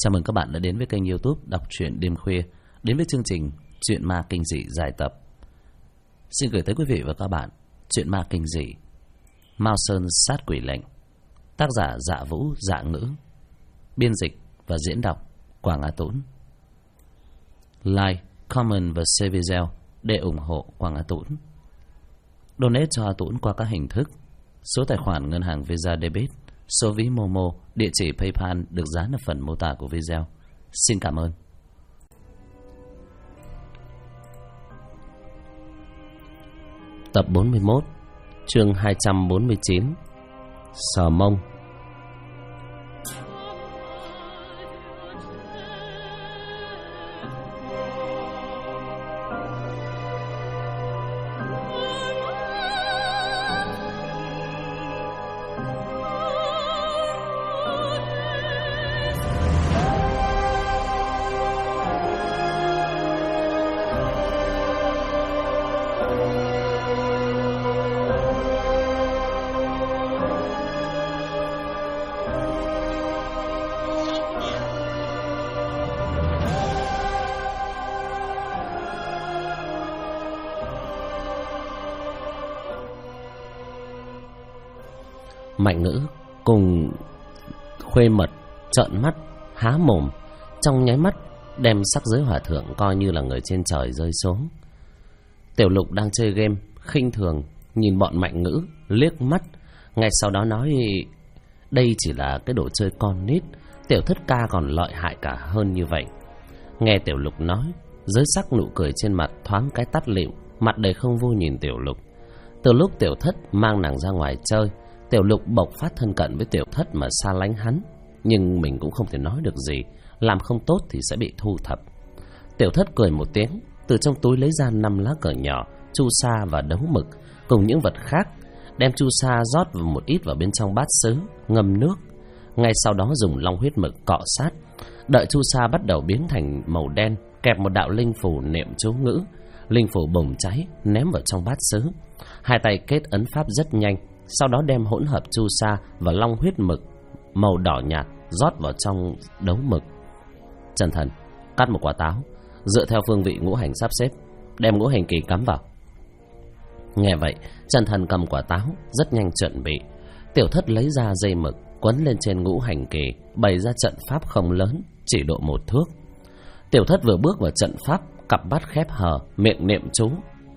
Chào mừng các bạn đã đến với kênh YouTube Đọc truyện đêm khuya, đến với chương trình Truyện ma kinh dị dài tập. Xin gửi tới quý vị và các bạn truyện ma kinh dị Mao Sơn sát quỷ lệnh, tác giả Dạ Vũ Dạ Ngữ, biên dịch và diễn đọc Quảng Á Tũng. Like, comment và share video để ủng hộ Quảng Á Tũng. Donate cho A Tũng qua các hình thức: số tài khoản ngân hàng Visa Debit, số ví Momo, địa chỉ PayPal được dán ở phần mô tả của video. Xin cảm ơn. Tập 41, chương 249, Sờ Mông. Mạnh Ngữ cùng Khuê Mật trợn mắt há mồm, trong nháy mắt đem sắc giới hòa thượng coi như là người trên trời rơi xuống. Tiểu Lục đang chơi game khinh thường nhìn bọn Mạnh Ngữ liếc mắt, ngay sau đó nói: đây chỉ là cái đồ chơi con nít, Tiểu Thất ca còn lợi hại cả hơn như vậy. Nghe Tiểu Lục nói, Giới Sắc nụ cười trên mặt thoáng cái tắt lịm, mặt đầy không vui nhìn Tiểu Lục. Từ lúc Tiểu Thất mang nàng ra ngoài chơi, Tiểu Lục bộc phát thân cận với Tiểu Thất mà xa lánh hắn, nhưng mình cũng không thể nói được gì, làm không tốt thì sẽ bị thu thập. Tiểu Thất cười một tiếng, từ trong túi lấy ra 5 lá cờ nhỏ, chu sa và đấu mực cùng những vật khác, đem chu sa rót vào một ít vào bên trong bát sứ, ngâm nước. Ngay sau đó dùng long huyết mực cọ sát, đợi chu sa bắt đầu biến thành màu đen, kẹp một đạo linh phù niệm chú ngữ, linh phù bùng cháy ném vào trong bát sứ. Hai tay kết ấn pháp rất nhanh, sau đó đem hỗn hợp chu sa và long huyết mực màu đỏ nhạt rót vào trong đấu mực. Chân Thần cắt một quả táo, dựa theo phương vị ngũ hành sắp xếp, đem ngũ hành kỳ cắm vào. Nghe vậy, Chân Thần cầm quả táo rất nhanh chuẩn bị. Tiểu Thất lấy ra dây mực quấn lên trên ngũ hành kỳ, bày ra trận pháp không lớn, chỉ độ 1 thước. Tiểu Thất vừa bước vào trận pháp, cặp mắt khép hờ, miệng niệm chú: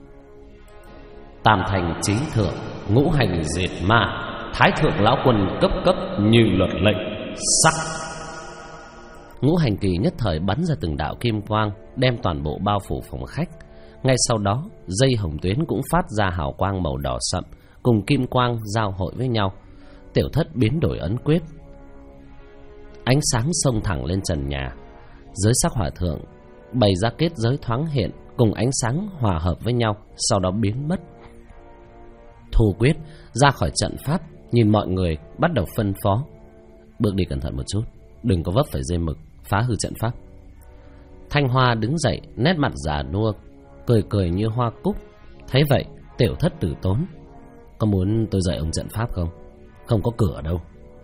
Tam thành chí thượng, ngũ hành diệt ma, thái thượng lão quân cấp cấp như luật lệnh, sắc. Ngũ hành kỳ nhất thời bắn ra từng đạo kim quang, đem toàn bộ bao phủ phòng khách. Ngay sau đó, dây hồng tuyến cũng phát ra hào quang màu đỏ sậm, cùng kim quang giao hội với nhau. Tiểu Thất biến đổi ấn quyết, ánh sáng xông thẳng lên trần nhà. Giới Sắc hòa thượng bày ra kết giới thoáng hiện, cùng ánh sáng hòa hợp với nhau, sau đó biến mất. Thu quyết ra khỏi trận pháp, nhìn mọi người bắt đầu phân phó: bước đi cẩn thận một chút, đừng có vấp phải dây mực phá hư trận pháp. Thanh Hoa đứng dậy, nét mặt già nua, cười cười như hoa cúc. Thấy vậy, Tiểu Thất từ tốn: có muốn tôi dạy ông trận pháp không? Không có cửa đâu.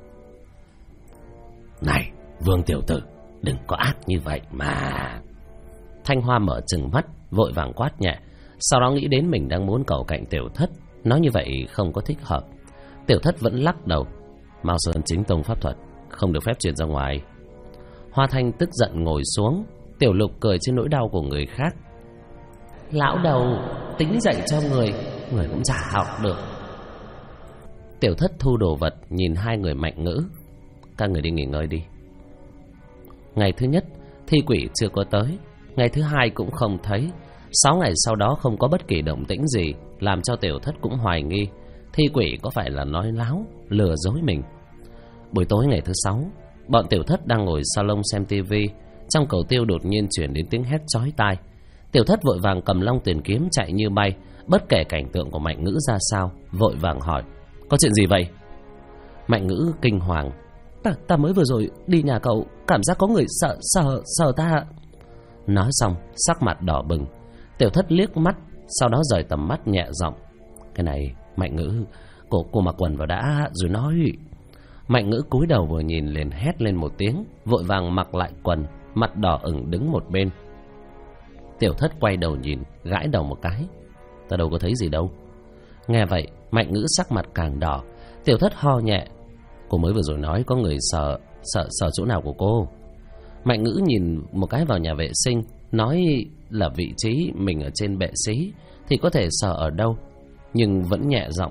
Này Vương tiểu tử, đừng có ác như vậy mà. Thanh Hoa mở trừng mắt, vội vàng quát nhẹ, sau đó nghĩ đến mình đang muốn cầu cạnh Tiểu Thất, nói như vậy không có thích hợp. Tiểu Thất vẫn lắc đầu: Mao Sơn chính tông pháp thuật, không được phép truyền ra ngoài. Hoa Thanh tức giận ngồi xuống. Tiểu Lục cười trên nỗi đau của người khác: lão đầu tính dạy cho người cũng chả học được. Tiểu Thất thu đồ vật, nhìn hai người Mạnh Ngữ: các người đi nghỉ ngơi đi. Ngày thứ nhất, thi quỷ chưa có tới. Ngày thứ hai cũng không thấy. 6 ngày sau đó không có bất kỳ động tĩnh gì, làm cho Tiểu Thất cũng hoài nghi thi quỷ có phải là nói láo, lừa dối mình. Buổi tối ngày thứ 6, bọn Tiểu Thất đang ngồi salon xem tivi, trong cầu tiêu đột nhiên chuyển đến tiếng hét chói tai. Tiểu Thất vội vàng cầm long tiền kiếm chạy như bay, bất kể cảnh tượng của Mạnh Ngữ ra sao, vội vàng hỏi: có chuyện gì vậy? Mạnh Ngữ kinh hoàng: ta mới vừa rồi đi nhà cậu, cảm giác có người sợ ta. Nói xong sắc mặt đỏ bừng. Tiểu Thất liếc mắt, sau đó rời tầm mắt nhẹ giọng: cái này Mạnh Ngữ, cô mặc quần vào đã rồi nói. Mạnh Ngữ cúi đầu vừa nhìn liền hét lên một tiếng, vội vàng mặc lại quần, mặt đỏ ửng đứng một bên. Tiểu Thất quay đầu nhìn, gãi đầu một cái. Ta đâu có thấy gì đâu. Nghe vậy, Mạnh Ngữ sắc mặt càng đỏ. Tiểu Thất ho nhẹ. Cô mới vừa rồi nói có người sờ chỗ nào của cô. Mạnh Ngữ nhìn một cái vào nhà vệ sinh, nói là vị trí mình ở trên bệ xí thì có thể sờ ở đâu, nhưng vẫn nhẹ giọng.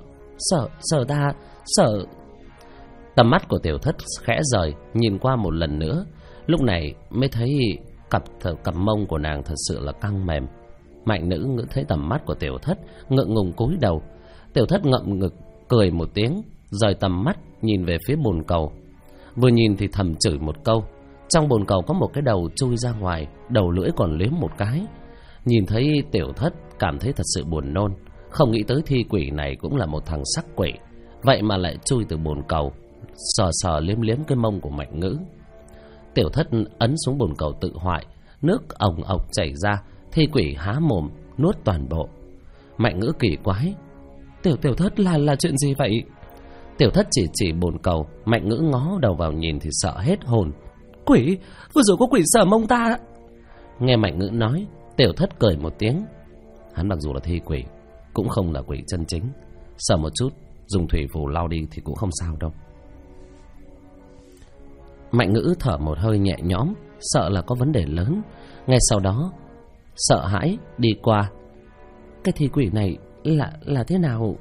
Sờ. Tầm mắt của Tiểu Thất khẽ rời, nhìn qua một lần nữa. Lúc này mới thấy cặp mông của nàng thật sự là căng mềm. Mạnh Ngữ thấy tầm mắt của Tiểu Thất, ngượng ngùng cúi đầu. Tiểu Thất ngậm ngực cười một tiếng, rời tầm mắt nhìn về phía bồn cầu. Vừa nhìn thì thầm chửi một câu. Trong bồn cầu có một cái đầu chui ra ngoài, đầu lưỡi còn liếm một cái. Nhìn thấy Tiểu Thất cảm thấy thật sự buồn nôn. Không nghĩ tới thi quỷ này cũng là một thằng sắc quỷ, vậy mà lại chui từ bồn cầu, sờ liếm cái mông của Mạnh Ngữ. Tiểu Thất ấn xuống bồn cầu tự hoại, nước ồng ọc chảy ra. Thi quỷ há mồm nuốt toàn bộ. Mạnh Ngữ kỳ quái. Tiểu Thất là chuyện gì vậy? Tiểu Thất chỉ bồn cầu. Mạnh Ngữ ngó đầu vào nhìn thì sợ hết hồn. Quỷ, vừa rồi có quỷ sờ mông ta. Nghe Mạnh Ngữ nói, Tiểu Thất cười một tiếng. Hắn mặc dù là thi quỷ, cũng không là quỷ chân chính. Sờ một chút, dùng thủy phù lau đi thì cũng không sao đâu. Mạnh Ngữ thở một hơi nhẹ nhõm, sợ là có vấn đề lớn. Ngay sau đó sợ hãi đi qua. Cái thi quỷ này là thế nào?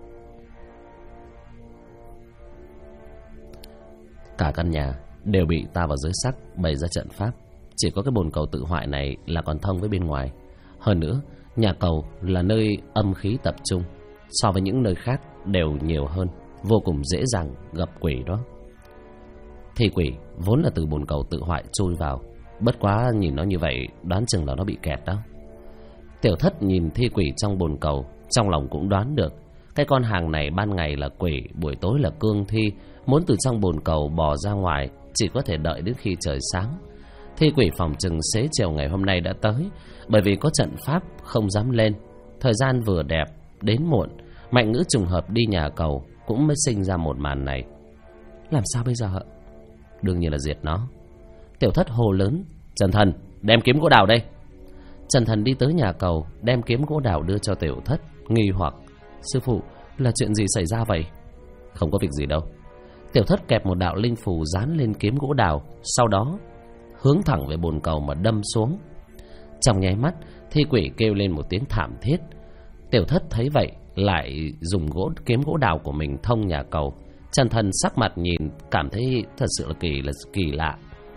Cả căn nhà đều bị ta và giới sắc bày ra trận pháp. Chỉ có cái bồn cầu tự hoại này là còn thông với bên ngoài. Hơn nữa, nhà cầu là nơi âm khí tập trung, so với những nơi khác đều nhiều hơn, vô cùng dễ dàng gặp quỷ đó. Thi quỷ vốn là từ bồn cầu tự hoại chui vào, bất quá nhìn nó như vậy đoán chừng là nó bị kẹt đó. Tiểu Thất nhìn thi quỷ trong bồn cầu, trong lòng cũng đoán được cái con hàng này ban ngày là quỷ, buổi tối là cương thi, muốn từ trong bồn cầu bò ra ngoài chỉ có thể đợi đến khi trời sáng. Thi quỷ phòng chừng xế chiều ngày hôm nay đã tới, bởi vì có trận pháp không dám lên. Thời gian vừa đẹp đến muộn, Mạnh Ngữ trùng hợp đi nhà cầu cũng mới sinh ra một màn này. Làm sao bây giờ? Đương nhiên là diệt nó. Tiểu Thất hô lớn. Trần Thần, đem kiếm gỗ đào đây. Trần Thần đi tới nhà cầu, đem kiếm gỗ đào đưa cho Tiểu Thất, nghi hoặc. Sư phụ, là chuyện gì xảy ra vậy? Không có việc gì đâu. Tiểu Thất kẹp một đạo linh phù dán lên kiếm gỗ đào, sau đó hướng thẳng về bồn cầu mà đâm xuống. Trong nháy mắt, thi quỷ kêu lên một tiếng thảm thiết. Tiểu Thất thấy vậy lại dùng kiếm gỗ đào của mình thông nhà cầu. Trần Thần sắc mặt nhìn cảm thấy thật sự là kỳ lạ.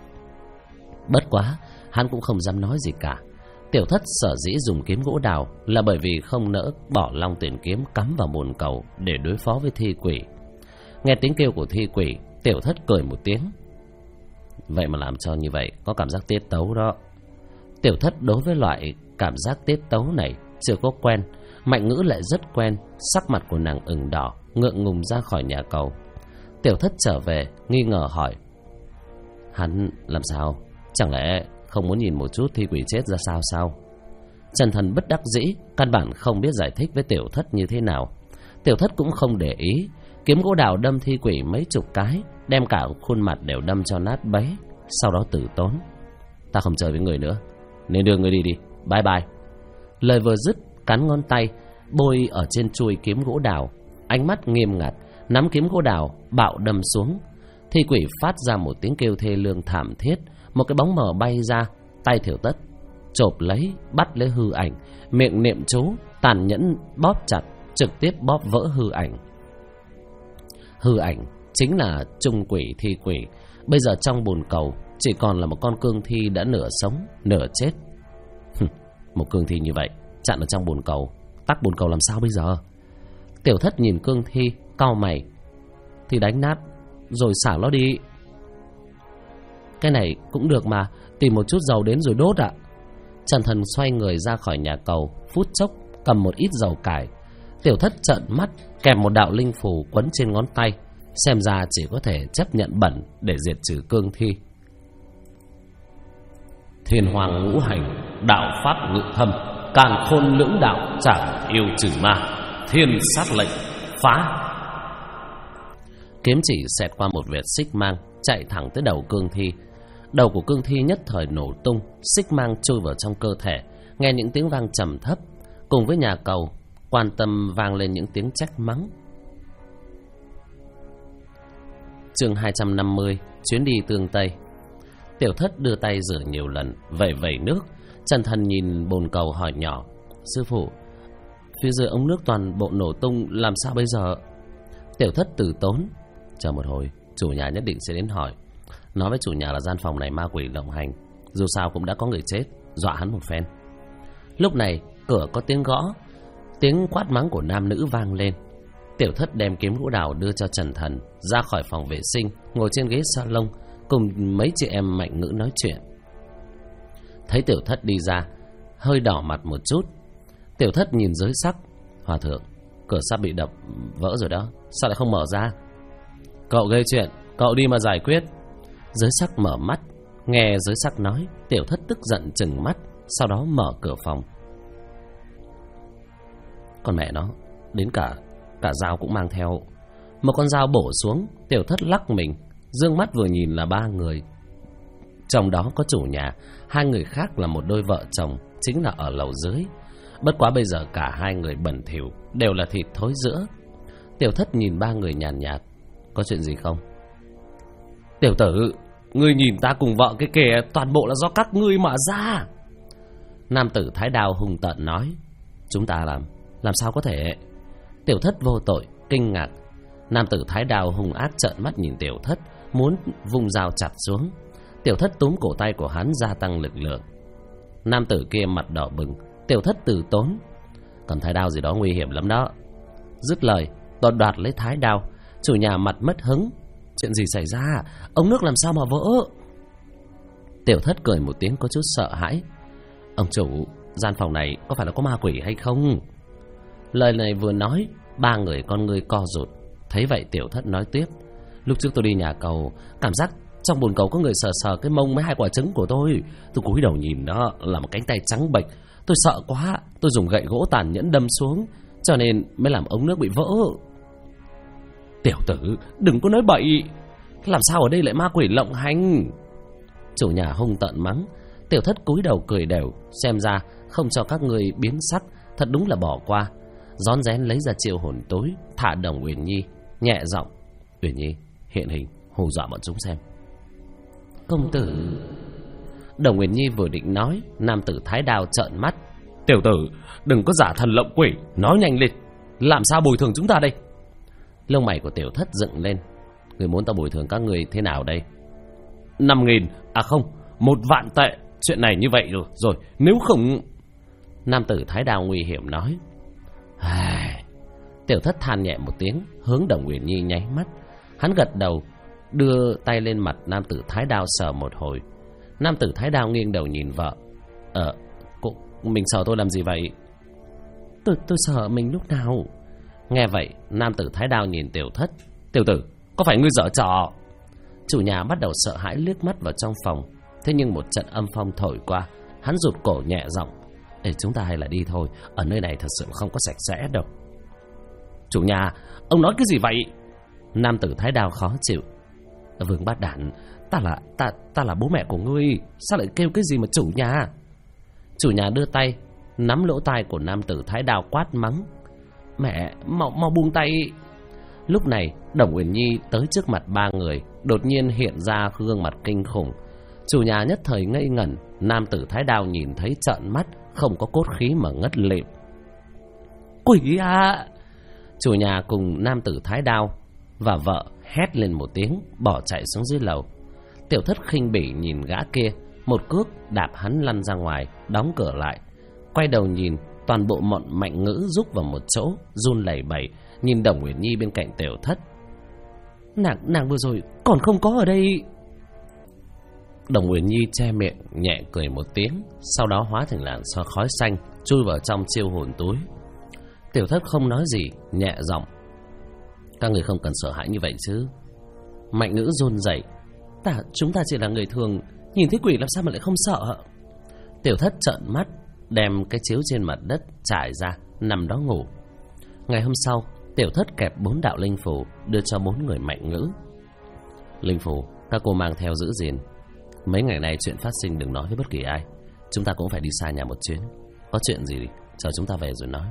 Bất quá, hắn cũng không dám nói gì cả. Tiểu Thất sở dĩ dùng kiếm gỗ đào là bởi vì không nỡ bỏ Long Tuyển kiếm cắm vào bồn cầu để đối phó với thi quỷ. Nghe tiếng kêu của thi quỷ, Tiểu Thất cười một tiếng. Vậy mà làm cho như vậy có cảm giác tiết tấu đó. Tiểu Thất đối với loại cảm giác tiết tấu này chưa có quen. Mạnh Ngữ lại rất quen. Sắc mặt của nàng ửng đỏ, ngượng ngùng ra khỏi nhà cầu. Tiểu Thất trở về nghi ngờ hỏi. Hắn làm sao? Chẳng lẽ không muốn nhìn một chút thi quỷ chết ra sao? Trần Thần bất đắc dĩ, căn bản không biết giải thích với Tiểu Thất như thế nào. Tiểu Thất cũng không để ý. Kiếm gỗ đào đâm thi quỷ mấy chục cái, đem cả khuôn mặt đều đâm cho nát bấy. Sau đó tử tốn. Ta không chơi với người nữa, nên đưa người đi đi, bye bye. Lời vừa dứt, cắn ngón tay bôi ở trên chuôi kiếm gỗ đào, ánh mắt nghiêm ngặt, nắm kiếm gỗ đào bạo đâm xuống. Thi quỷ phát ra một tiếng kêu thê lương thảm thiết. Một cái bóng mờ bay ra, tay Tiểu Thất chộp lấy, bắt lấy hư ảnh, miệng niệm chú, tàn nhẫn bóp chặt, trực tiếp bóp vỡ hư ảnh. Hư ảnh chính là trung quỷ thi quỷ. Bây giờ trong bồn cầu chỉ còn là một con cương thi đã nửa sống nửa chết. Một cương thi như vậy chặn ở trong bồn cầu, tắc bồn cầu làm sao bây giờ? Tiểu Thất nhìn cương thi cau mày. Thì đánh nát rồi xả nó đi. Cái này cũng được mà, tìm một chút dầu đến rồi đốt ạ. Trần Thần xoay người ra khỏi nhà cầu, phút chốc cầm một ít dầu cải. Tiểu Thất trợn mắt, kèm một đạo linh phù quấn trên ngón tay. Xem ra chỉ có thể chấp nhận bẩn để diệt trừ cương thi. Thiên hoàng ngũ hành, đạo pháp ngự thâm, càn khôn lưỡng đạo, chẳng yêu trừ ma, thiên sát lệnh phá. Kiếm chỉ xẹt qua một vệt xích mang, chạy thẳng tới đầu cương thi. Đầu của cương thi nhất thời nổ tung, xích mang chui vào trong cơ thể. Nghe những tiếng vang trầm thấp, cùng với nhà cầu quan tâm vang lên những tiếng trách mắng. Chương 250, chuyến đi tương Tây. Tiểu Thất đưa tay rửa nhiều lần, vẩy vẩy nước. Trần Thần nhìn bồn cầu hỏi nhỏ: sư phụ, phía dưới ống nước toàn bộ nổ tung, làm sao bây giờ? Tiểu Thất từ tốn: chờ một hồi, chủ nhà nhất định sẽ đến hỏi. Nói với chủ nhà là gian phòng này ma quỷ lộng hành, dù sao cũng đã có người chết, dọa hắn một phen. Lúc này cửa có tiếng gõ, tiếng quát mắng của nam nữ vang lên. Tiểu Thất đem kiếm gỗ đào đưa cho Trần Thần, ra khỏi phòng vệ sinh, ngồi trên ghế salon cùng mấy chị em Mạnh Ngữ nói chuyện. Thấy Tiểu Thất đi ra, hơi đỏ mặt một chút. Tiểu Thất nhìn Giới Sắc: hòa thượng, cửa sắp bị đập vỡ rồi đó, sao lại không mở ra? Cậu gây chuyện, cậu đi mà giải quyết. Giới Sắc mở mắt, nghe Giới Sắc nói, Tiểu Thất tức giận trừng mắt, sau đó mở cửa phòng. Con mẹ nó, đến cả dao cũng mang theo. Một con dao bổ xuống. Tiểu Thất lắc mình, dương mắt vừa nhìn là 3 người. Trong đó có chủ nhà, 2 người khác là một đôi vợ chồng, chính là ở lầu dưới. Bất quá bây giờ cả 2 người bẩn thỉu, đều là thịt thối rữa. Tiểu Thất nhìn 3 người nhàn nhạt: có chuyện gì không? Tiểu tử, ngươi nhìn ta cùng vợ cái kìa, toàn bộ là do các ngươi mà ra. Nam tử Thái Đao hung tợn nói: chúng ta làm sao có thể? Tiểu Thất vô tội, kinh ngạc. Nam tử Thái Đao hung ác trợn mắt nhìn Tiểu Thất, muốn vung dao chặt xuống. Tiểu Thất túm cổ tay của hắn, gia tăng lực lượng. Nam tử kia mặt đỏ bừng. Tiểu Thất từ tốn: còn thái đao gì đó nguy hiểm lắm đó. Dứt lời, toàn đoạt lấy thái đao. Chủ nhà mặt mất hứng: chuyện gì xảy ra? Ống nước làm sao mà vỡ? Tiểu Thất cười một tiếng có chút sợ hãi: ông chủ, gian phòng này có phải là có ma quỷ hay không? Lời này vừa nói, 3 người con ngươi co rụt. Thấy vậy Tiểu Thất nói tiếp: lúc trước tôi đi nhà cầu, cảm giác trong bồn cầu có người sờ sờ cái mông với 2 quả trứng của tôi. Tôi cúi đầu nhìn đó là một cánh tay trắng bệch. Tôi sợ quá, tôi dùng gậy gỗ tàn nhẫn đâm xuống, cho nên mới làm ống nước bị vỡ. Tiểu tử, đừng có nói bậy, làm sao ở đây lại ma quỷ lộng hành? Chủ nhà hung tợn mắng. Tiểu Thất cúi đầu cười đều, xem ra không cho các người biến sắc, thật đúng là bỏ qua. Rón rén lấy ra triệu hồn tối, thả Đồng Uyển Nhi, nhẹ giọng: Uyển Nhi, hiện hình hù dọa bọn chúng xem. Công tử. Đồng Uyển Nhi vừa định nói, nam tử Thái Đao trợn mắt: tiểu tử, đừng có giả thần lộng quỷ, nói nhanh lên, làm sao bồi thường chúng ta đây? Lông mày của Tiểu Thất dựng lên: người muốn ta bồi thường các người thế nào đây? 5.000, à không, 1 vạn tệ. Chuyện này như vậy rồi, nếu không... Nam tử Thái Đao nguy hiểm nói. Tiểu Thất than nhẹ một tiếng, hướng Đồng Uyển Nhi nháy mắt. Hắn gật đầu, đưa tay lên mặt nam tử Thái Đao sờ một hồi. Nam tử Thái Đao nghiêng đầu nhìn vợ: mình sờ tôi làm gì vậy? Tôi sờ mình lúc nào? Nghe vậy, nam tử Thái Đao nhìn Tiểu Thất: tiểu tử, có phải ngươi giở trò? Chủ nhà bắt đầu sợ hãi liếc mắt vào trong phòng. Thế nhưng một trận âm phong thổi qua, hắn rụt cổ nhẹ giọng: ê, chúng ta hay là đi thôi, ở nơi này thật sự không có sạch sẽ đâu. Chủ nhà, ông nói cái gì vậy? Nam tử Thái Đao khó chịu: Vương Bát Đản, ta là bố mẹ của ngươi, sao lại kêu cái gì mà chủ nhà? Chủ nhà đưa tay nắm lỗ tai của nam tử Thái Đao quát mắng: mẹ, mau buông tay. Lúc này Đồng Uyển Nhi tới trước mặt 3 người, đột nhiên hiện ra gương mặt kinh khủng. Chủ nhà nhất thời ngây ngẩn. Nam tử Thái Đao nhìn thấy trợn mắt, không có cốt khí mà ngất lịm. Quỷ à! Chủ nhà cùng nam tử Thái Đao và vợ hét lên một tiếng, bỏ chạy xuống dưới lầu. Tiểu Thất khinh bỉ nhìn gã kia, một cước đạp hắn lăn ra ngoài, đóng cửa lại. Quay đầu nhìn, toàn bộ bọn Mạnh Ngữ rúc vào một chỗ, run lẩy bẩy nhìn Đồng Uyển Nhi bên cạnh Tiểu Thất. Nàng vừa rồi còn không có ở đây. Đồng Uyển Nhi che miệng nhẹ cười một tiếng, sau đó hóa thành làn khói xanh chui vào trong chiêu hồn túi. Tiểu Thất không nói gì, nhẹ giọng: các người không cần sợ hãi như vậy chứ. Mạnh Ngữ run rẩy: chúng ta chỉ là người thường, nhìn thấy quỷ làm sao mà lại không sợ? Tiểu Thất trợn mắt, đem cái chiếu trên mặt đất trải ra, nằm đó ngủ. Ngày hôm sau, Tiểu Thất kẹp 4 đạo linh phù đưa cho 4 người Mạnh Ngữ. Linh phù các cô mang theo giữ gìn. Mấy ngày nay chuyện phát sinh đừng nói với bất kỳ ai. Chúng ta cũng phải đi xa nhà một chuyến. Có chuyện gì chờ chúng ta về rồi nói.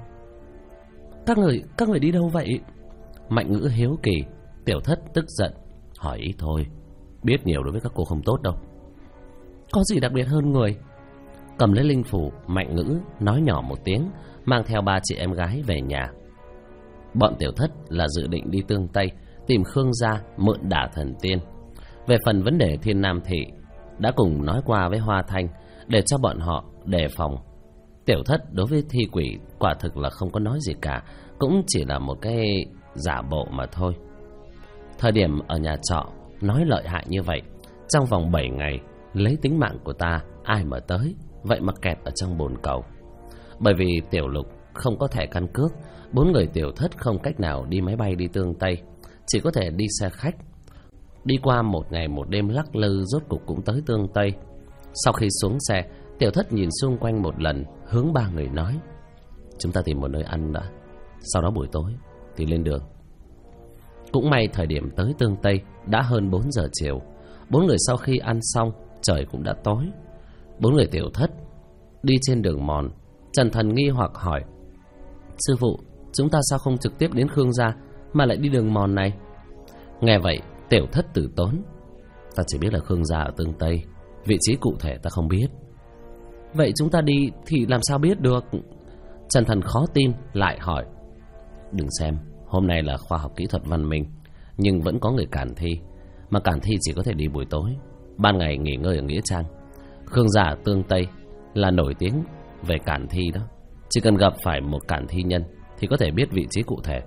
Các người đi đâu vậy? Mạnh Ngữ hiếu kỳ. Tiểu Thất tức giận hỏi ít thôi. Biết nhiều đối với các cô không tốt đâu. Có gì đặc biệt hơn người? Cầm lấy linh phủ, Mạnh Ngữ nói nhỏ một tiếng, mang theo 3 chị em gái về nhà. Bọn Tiểu Thất là dự định đi Tương Tây tìm Khương gia mượn đả thần tiên. Về phần vấn đề Thiên Nam Thị, đã cùng nói qua với Hoa Thanh để cho bọn họ đề phòng. Tiểu Thất đối với thi quỷ quả thực là không có nói gì cả, cũng chỉ là một cái giả bộ mà thôi. Thời điểm ở nhà trọ nói lợi hại như vậy, trong vòng 7 ngày lấy tính mạng của ta ai mà tới, vậy mà kẹt ở trong bồn cầu. Bởi vì Tiểu Lục không có thẻ căn cước, 4 người Tiểu Thất không cách nào đi máy bay đi Tương Tây, chỉ có thể đi xe khách. Đi qua 1 ngày 1 đêm lắc lư, rốt cục cũng tới Tương Tây. Sau khi xuống xe, Tiểu Thất nhìn xung quanh một lần, hướng 3 người nói: chúng ta tìm một nơi ăn đã, sau đó buổi tối thì lên đường. Cũng may thời điểm tới Tương Tây đã hơn 4 giờ chiều. 4 người sau khi ăn xong, trời cũng đã tối. 4 người Tiểu Thất đi trên đường mòn. Trần Thần nghi hoặc hỏi: sư phụ, chúng ta sao không trực tiếp đến Khương gia mà lại đi đường mòn này? Nghe vậy, Tiểu Thất từ tốn: ta chỉ biết là Khương gia ở Tương Tây, vị trí cụ thể ta không biết. Vậy chúng ta đi thì làm sao biết được? Trần Thần khó tin lại hỏi: đừng xem hôm nay là khoa học kỹ thuật văn minh, nhưng vẫn có người cản thi, mà cản thi chỉ có thể đi buổi tối, ban ngày nghỉ ngơi ở nghĩa trang. Khương gia ở Tương Tây là nổi tiếng về cản thi đó, chỉ cần gặp phải một cản thi nhân thì có thể biết vị trí cụ thể.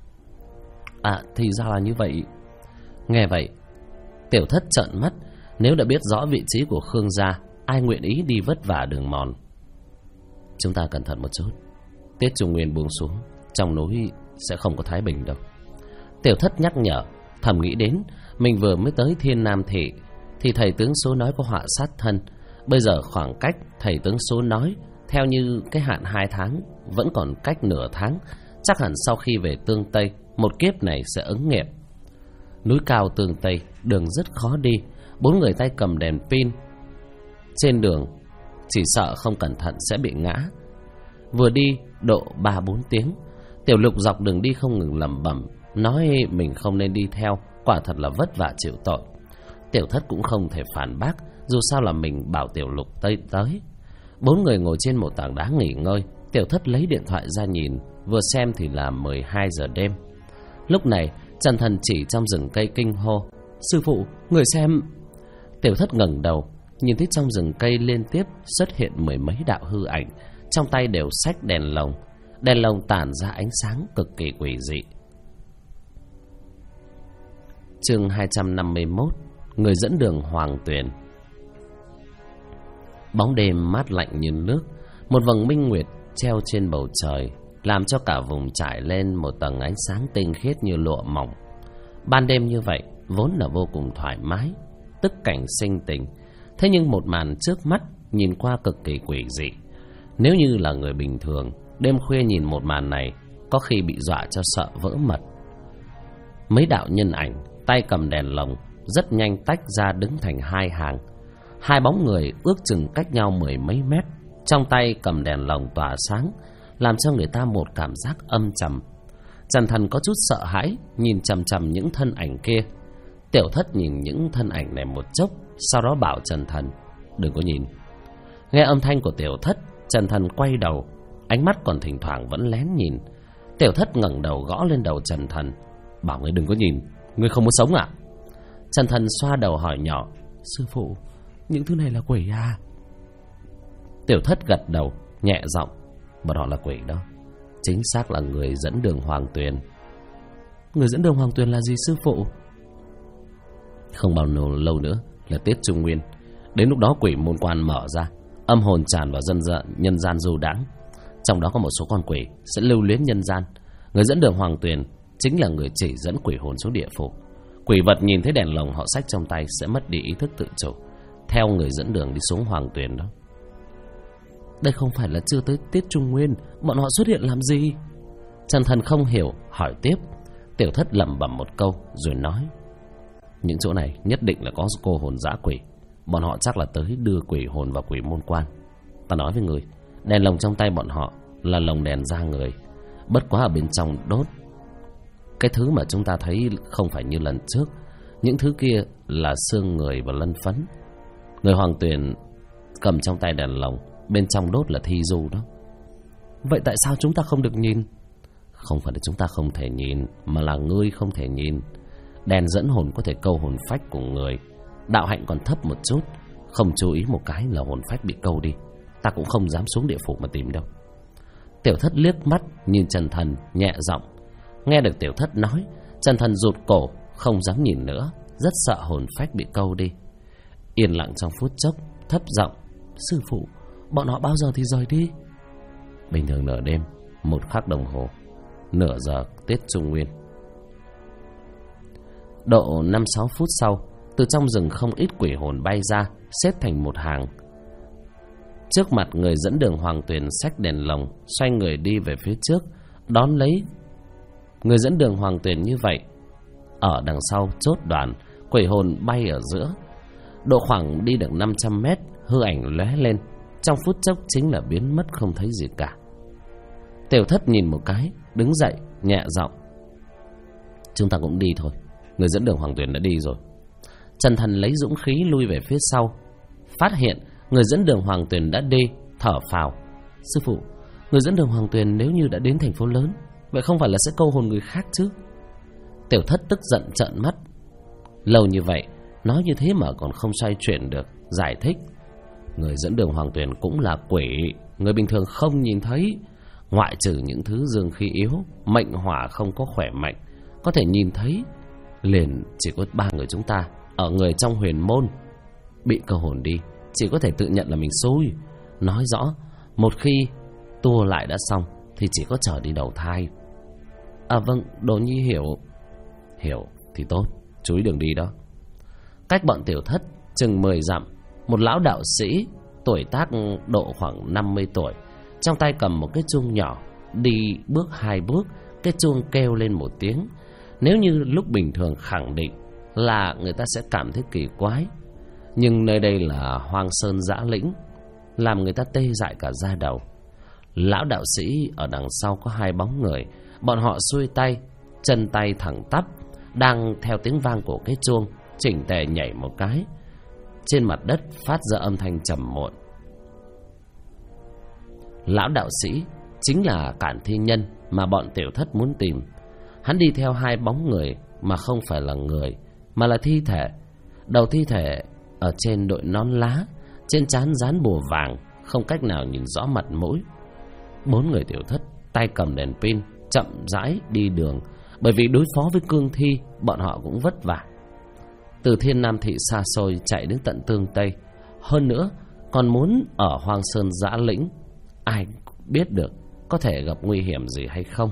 À, thì ra là như vậy. Nghe vậy, Tiểu Thất trợn mắt. Nếu đã biết rõ vị trí của Khương gia, ai nguyện ý đi vất vả đường mòn. Chúng ta cẩn thận một chút. Tiết Trung Nguyên buông xuống, trong núi sẽ không có thái bình đâu. Tiểu Thất nhắc nhở, thầm nghĩ đến mình vừa mới tới Thiên Nam Thị thì thầy tướng số nói có họa sát thân. Bây giờ khoảng cách thầy tướng số nói theo như cái hạn 2 tháng vẫn còn cách nửa tháng. Chắc hẳn sau khi về Tương Tây, một kiếp này sẽ ứng nghiệm. Núi cao Tương Tây, đường rất khó đi. 4 người tay cầm đèn pin trên đường, chỉ sợ không cẩn thận sẽ bị ngã. Vừa đi độ 3-4 tiếng, Tiểu Lục dọc đường đi không ngừng lẩm bẩm, nói mình không nên đi theo, quả thật là vất vả chịu tội. Tiểu Thất cũng không thể phản bác, dù sao là mình bảo Tiểu Lục tới. 4 người ngồi trên một tảng đá nghỉ ngơi. Tiểu Thất lấy điện thoại ra nhìn, vừa xem thì là 12 giờ đêm. Lúc này Trần Thần chỉ trong rừng cây kinh hô: sư phụ, người xem. Tiểu Thất ngẩng đầu, nhìn thấy trong rừng cây liên tiếp xuất hiện 10 mấy đạo hư ảnh, trong tay đều xách đèn lồng. Đèn lồng tản ra ánh sáng cực kỳ quỷ dị. Chương 251: người dẫn đường Hoàng Tuyền. Bóng đêm mát lạnh như nước, một vầng minh nguyệt treo trên bầu trời, làm cho cả vùng trải lên một tầng ánh sáng tinh khiết như lụa mỏng. Ban đêm như vậy vốn là vô cùng thoải mái, tức cảnh sinh tình. Thế nhưng một màn trước mắt nhìn qua cực kỳ quỷ dị. Nếu như là người bình thường, đêm khuya nhìn một màn này có khi bị dọa cho sợ vỡ mật. Mấy đạo nhân ảnh tay cầm đèn lồng rất nhanh tách ra đứng thành 2 hàng. 2 bóng người ước chừng cách nhau 10 mấy mét, trong tay cầm đèn lồng tỏa sáng, làm cho người ta một cảm giác âm trầm. Trần Thần có chút sợ hãi, nhìn chằm chằm những thân ảnh kia. Tiểu Thất nhìn những thân ảnh này một chốc, sau đó bảo Trần Thần: đừng có nhìn. Nghe âm thanh của Tiểu Thất, Trần Thần quay đầu, ánh mắt còn thỉnh thoảng vẫn lén nhìn. Tiểu Thất ngẩng đầu gõ lên đầu Trần Thần: bảo ngươi đừng có nhìn, ngươi không muốn sống à? Trần Thần xoa đầu hỏi nhỏ: sư phụ, những thứ này là quỷ à? Tiểu Thất gật đầu nhẹ giọng: bọn họ là quỷ đó, chính xác là người dẫn đường Hoàng Tuyền. Người dẫn đường Hoàng Tuyền là gì sư phụ? Không bao lâu nữa là Tiết Trung Nguyên. Đến lúc đó quỷ môn quan mở ra, âm hồn tràn vào nhân gian du đãng. Trong đó có một số con quỷ sẽ lưu luyến nhân gian. Người dẫn đường Hoàng Tuyền chính là người chỉ dẫn quỷ hồn xuống địa phủ. Quỷ vật nhìn thấy đèn lồng họ xách trong tay sẽ mất đi ý thức tự chủ, theo người dẫn đường đi xuống Hoàng Tuyền đó. Đây không phải là chưa tới Tiết Trung Nguyên, bọn họ xuất hiện làm gì? Trần Thần không hiểu, hỏi tiếp. Tiểu Thất lẩm bẩm một câu rồi nói: những chỗ này nhất định là có cô hồn dã quỷ. Bọn họ chắc là tới đưa quỷ hồn vào quỷ môn quan. Ta nói với người, đèn lồng trong tay bọn họ là lồng đèn da người, bất quá ở bên trong đốt. Cái thứ mà chúng ta thấy không phải như lần trước. Những thứ kia là xương người và lân phấn. Người Hoàng Tuyền cầm trong tay đèn lồng, bên trong đốt là thi du đó. Vậy tại sao chúng ta không được nhìn? Không phải là chúng ta không thể nhìn, mà là ngươi không thể nhìn. Đèn dẫn hồn có thể câu hồn phách của người. Đạo hạnh còn thấp một chút, không chú ý một cái là hồn phách bị câu đi. Ta cũng không dám xuống địa phủ mà tìm đâu. Tiểu Thất liếc mắt nhìn Trần Thần, nhẹ giọng. Nghe được Tiểu Thất nói, Trần Thần rụt cổ, không dám nhìn nữa, rất sợ hồn phách bị câu đi. Yên lặng trong phút chốc, thấp giọng: sư phụ, bọn họ bao giờ thì rời đi? Bình thường nửa đêm, 1 khắc đồng hồ, nửa giờ Tết Trung Nguyên. Độ 5-6 phút sau, từ trong rừng không ít quỷ hồn bay ra, xếp thành một hàng. Trước mặt người dẫn đường Hoàng Tuyền xách đèn lồng, xoay người đi về phía trước, đón lấy. Người dẫn đường Hoàng Tuyền như vậy. Ở đằng sau chốt đoàn, quỷ hồn bay ở giữa. Độ khoảng đi được 500 mét, hư ảnh lóe lên, trong phút chốc chính là biến mất không thấy gì cả. Tiểu Thất nhìn một cái, đứng dậy, nhẹ giọng: chúng ta cũng đi thôi, người dẫn đường Hoàng Tuyền đã đi rồi. Trần Thần lấy dũng khí lui về phía sau, phát hiện người dẫn đường Hoàng Tuyền đã đi, thở phào: sư phụ, người dẫn đường Hoàng Tuyền nếu như đã đến thành phố lớn, vậy không phải là sẽ câu hồn người khác chứ? Tiểu Thất tức giận trợn mắt. Lâu như vậy, nói như thế mà còn không xoay chuyển được, giải thích: người dẫn đường Hoàng Tuyền cũng là quỷ, người bình thường không nhìn thấy. Ngoại trừ những thứ dương khí yếu, mệnh hỏa không có khỏe mạnh, có thể nhìn thấy, liền chỉ có 3 người chúng ta. Ở người trong huyền môn bị câu hồn đi, chỉ có thể tự nhận là mình xui. Nói rõ, một khi tua lại đã xong thì chỉ có chờ đi đầu thai. À vâng, Đồ Nhi hiểu. Hiểu thì tốt, chú ý đường đi đó. Cách bọn Tiểu Thất chừng 10 dặm, một lão đạo sĩ tuổi tác độ khoảng 50 tuổi, trong tay cầm một cái chuông nhỏ, đi bước 2 bước, cái chuông kêu lên một tiếng. Nếu như lúc bình thường khẳng định là người ta sẽ cảm thấy kỳ quái, nhưng nơi đây là hoang sơn dã lĩnh, làm người ta tê dại cả da đầu. Lão đạo sĩ ở đằng sau có 2 bóng người, bọn họ xuôi tay, chân tay thẳng tắp, đang theo tiếng vang của cái chuông chỉnh tề nhảy một cái. Trên mặt đất phát ra âm thanh trầm muộn. Lão đạo sĩ chính là Cản Thi Nhân mà bọn Tiểu Thất muốn tìm. Hắn đi theo 2 bóng người mà không phải là người, mà là thi thể. Đầu thi thể ở trên đội nón lá, trên trán dán bùa vàng, không cách nào nhìn rõ mặt mũi. 4 người Tiểu Thất tay cầm đèn pin, chậm rãi đi đường, bởi vì đối phó với cương thi, bọn họ cũng vất vả. Từ Thiên Nam thị xa xôi chạy đến tận Tương Tây, hơn nữa còn muốn ở Hoang Sơn Dã Lĩnh, ai biết được có thể gặp nguy hiểm gì hay không.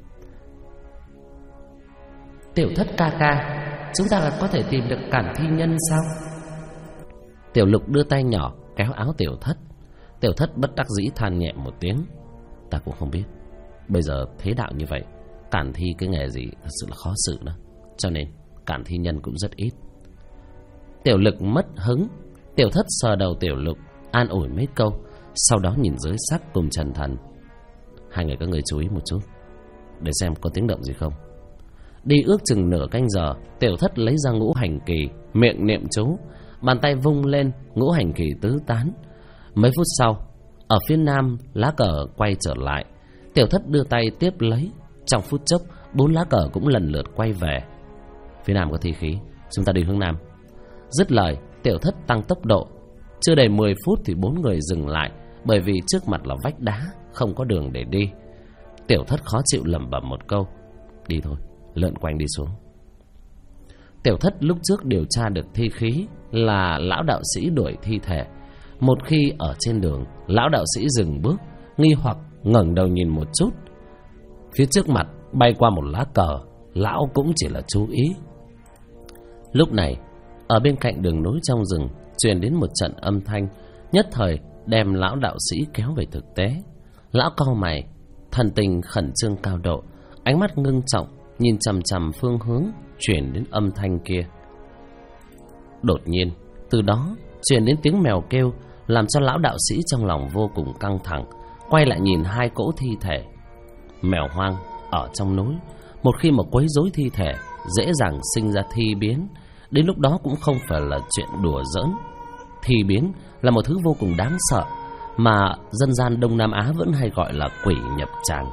Tiểu Thất ca ca, chúng ta là có thể tìm được Cản Thi Nhân sao? Tiểu Lục đưa tay nhỏ kéo áo Tiểu Thất. Tiểu Thất bất đắc dĩ than nhẹ một tiếng: ta cũng không biết. Bây giờ thế đạo như vậy, cản thi cái nghề gì thật sự là khó xử đó, cho nên Cản Thi Nhân cũng rất ít. Tiểu Lực mất hứng. Tiểu Thất sờ đầu Tiểu Lục, an ủi mấy câu, sau đó nhìn dưới sắc cùng Trần Thần: 2 người các người chú ý một chút, để xem có tiếng động gì không. Đi ước chừng nửa canh giờ, Tiểu Thất lấy ra ngũ hành kỳ, miệng niệm chú, bàn tay vung lên, ngũ hành kỳ tứ tán. Mấy phút sau, ở phía nam lá cờ quay trở lại. Tiểu Thất đưa tay tiếp lấy, trong phút chốc 4 lá cờ cũng lần lượt quay về. Phía nam có thi khí, chúng ta đi hướng nam. Dứt lời, Tiểu Thất tăng tốc độ. Chưa đầy 10 phút thì 4 người dừng lại, bởi vì trước mặt là vách đá, không có đường để đi. Tiểu Thất khó chịu lẩm bẩm một câu: đi thôi, lượn quanh đi xuống. Tiểu Thất lúc trước điều tra được thi khí là lão đạo sĩ đuổi thi thể. Một khi ở trên đường, lão đạo sĩ dừng bước, nghi hoặc ngẩng đầu nhìn một chút. Phía trước mặt bay qua một lá cờ, lão cũng chỉ là chú ý. Lúc này, ở bên cạnh đường nối trong rừng truyền đến một trận âm thanh, nhất thời đem lão đạo sĩ kéo về thực tế. Lão cau mày, thần tình khẩn trương cao độ, ánh mắt ngưng trọng nhìn chằm chằm phương hướng chuyển đến âm thanh kia. Đột nhiên từ đó truyền đến tiếng mèo kêu, làm cho lão đạo sĩ trong lòng vô cùng căng thẳng, quay lại nhìn hai cỗ thi thể. Mèo hoang ở trong núi, một khi mà quấy rối thi thể, dễ dàng sinh ra thi biến. Đến lúc đó cũng không phải là chuyện đùa giỡn. Thi biến là một thứ vô cùng đáng sợ, mà dân gian Đông Nam Á vẫn hay gọi là quỷ nhập tràng.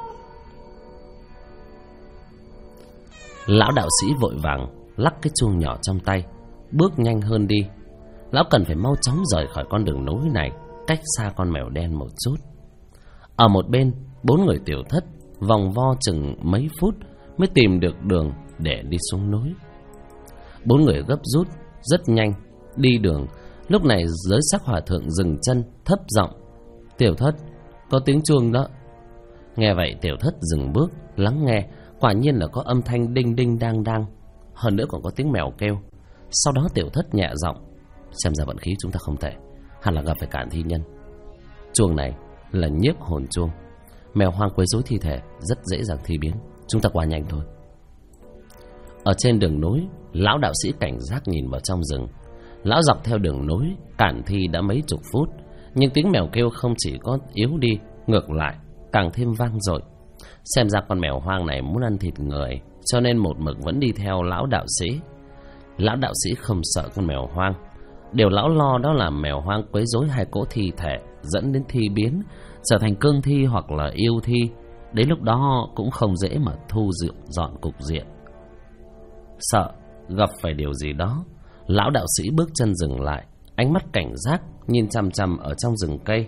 Lão đạo sĩ vội vàng lắc cái chuông nhỏ trong tay, bước nhanh hơn đi. Lão cần phải mau chóng rời khỏi con đường núi này, cách xa con mèo đen một chút. Ở một bên, 4 người tiểu thất vòng vo chừng mấy phút mới tìm được đường để đi xuống núi. 4 người gấp rút rất nhanh đi đường. Lúc này Giới Sắc Hòa Thượng dừng chân, thấp giọng: "Tiểu thất, có tiếng chuông đó." Nghe vậy tiểu thất dừng bước lắng nghe. Quả nhiên là có âm thanh đinh đinh đang đang, hơn nữa còn có tiếng mèo kêu. Sau đó tiểu thất nhẹ giọng: "Xem ra vận khí chúng ta không tệ, hẳn là gặp phải cản thi nhân. Chuông này là nhiếp hồn chuông. Mèo hoang quấy rối thi thể rất dễ dàng thi biến, chúng ta qua nhanh thôi." Ở trên đường núi, lão đạo sĩ cảnh giác nhìn vào trong rừng. Lão dọc theo đường núi cản thi đã mấy chục phút, nhưng tiếng mèo kêu không chỉ có yếu đi, ngược lại càng thêm vang dội. Xem ra con mèo hoang này muốn ăn thịt người, cho nên một mực vẫn đi theo lão đạo sĩ. Lão đạo sĩ không sợ con mèo hoang. Điều lão lo đó là mèo hoang quấy rối hai cỗ thi thể, dẫn đến thi biến, trở thành cương thi hoặc là yêu thi. Đến lúc đó cũng không dễ mà thu dọn cục diện. Sợ gặp phải điều gì đó, lão đạo sĩ bước chân dừng lại, ánh mắt cảnh giác nhìn chằm chằm ở trong rừng cây.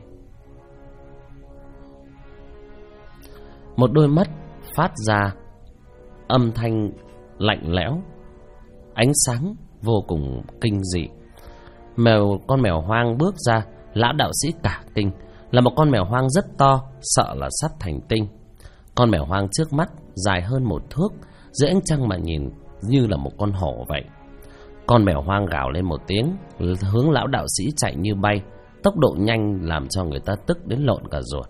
Một đôi mắt phát ra âm thanh lạnh lẽo, ánh sáng vô cùng kinh dị. Con mèo hoang bước ra, lão đạo sĩ cả kinh. Là một con mèo hoang rất to, sợ là sắt thành tinh. Con mèo hoang trước mắt dài hơn 1 thước, dưới ánh trăng mà nhìn như là một con hổ vậy. Con mèo hoang gào lên một tiếng, hướng lão đạo sĩ chạy như bay, tốc độ nhanh làm cho người ta tức đến lộn cả ruột.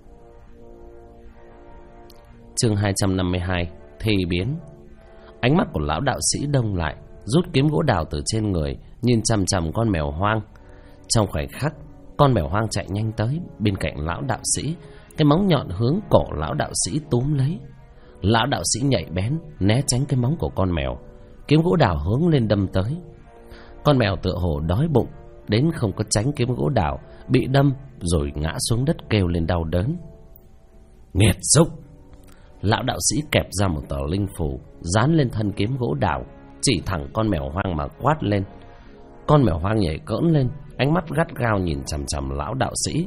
Chương 252: Thi biến. Ánh mắt của lão đạo sĩ đông lại, rút kiếm gỗ đào từ trên người, nhìn chằm chằm con mèo hoang. Trong khoảnh khắc, con mèo hoang chạy nhanh tới bên cạnh lão đạo sĩ, cái móng nhọn hướng cổ lão đạo sĩ túm lấy. Lão đạo sĩ nhạy bén né tránh cái móng của con mèo, kiếm gỗ đào hướng lên đâm tới. Con mèo tựa hồ đói bụng đến không có tránh kiếm gỗ đào, bị đâm rồi ngã xuống đất kêu lên đau đớn. Nghiệt xúc! Lão đạo sĩ kẹp ra một tờ linh phù dán lên thân kiếm gỗ đào, chỉ thẳng con mèo hoang mà quát lên. Con mèo hoang nhảy cỡn lên, ánh mắt gắt gao nhìn chằm chằm lão đạo sĩ.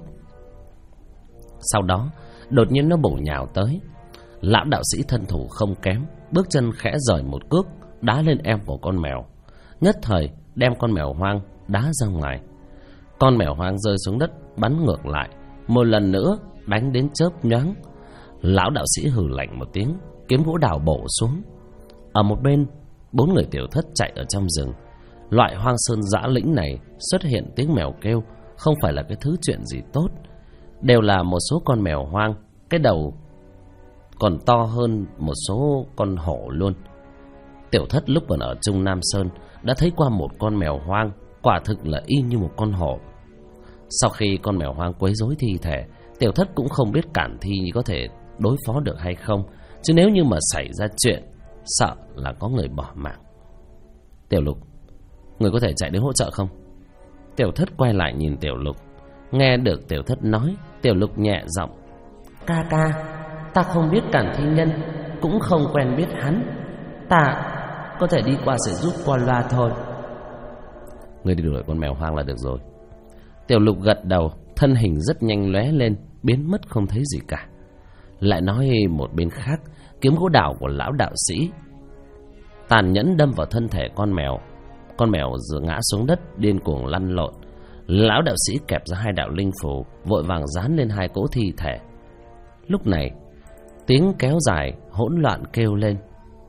Sau đó đột nhiên nó bổ nhào tới. Lão đạo sĩ thân thủ không kém, bước chân khẽ rời một cước, đá lên eo của con mèo, nhất thời đem con mèo hoang đá ra ngoài. Con mèo hoang rơi xuống đất, bắn ngược lại, một lần nữa đánh đến chớp nhoáng. Lão đạo sĩ hừ lạnh một tiếng, kiếm gỗ đào bổ xuống. Ở một bên, 4 người tiểu thất chạy ở trong rừng. Loại hoang sơn dã lĩnh này xuất hiện tiếng mèo kêu không phải là cái thứ chuyện gì tốt. Đều là một số con mèo hoang, cái đầu còn to hơn một số con hổ luôn. Tiểu thất lúc còn ở Trung Nam Sơn đã thấy qua một con mèo hoang, quả thực là y như một con hổ. Sau khi con mèo hoang quấy rối thi thể, tiểu thất cũng không biết cản thi có thể đối phó được hay không, chứ nếu như mà xảy ra chuyện, sợ là có người bỏ mạng. Tiểu Lục, người có thể chạy đến hỗ trợ không? Tiểu thất quay lại nhìn Tiểu Lục. Nghe được Tiểu thất nói, Tiểu Lục nhẹ giọng: Ca ca, ta không biết cản thi nhân, cũng không quen biết hắn, ta có thể đi qua sẽ giúp qua loa thôi. Người đi đuổi con mèo hoang là được rồi. Tiểu Lục gật đầu, thân hình rất nhanh lóe lên, biến mất không thấy gì cả. Lại nói một bên khác, kiếm gỗ đào của lão đạo sĩ tàn nhẫn đâm vào thân thể con mèo. Con mèo vừa ngã xuống đất, điên cuồng lăn lộn. Lão đạo sĩ kẹp ra 2 đạo linh phù, vội vàng dán lên 2 cỗ thi thể. Lúc này, tiếng kéo dài hỗn loạn kêu lên.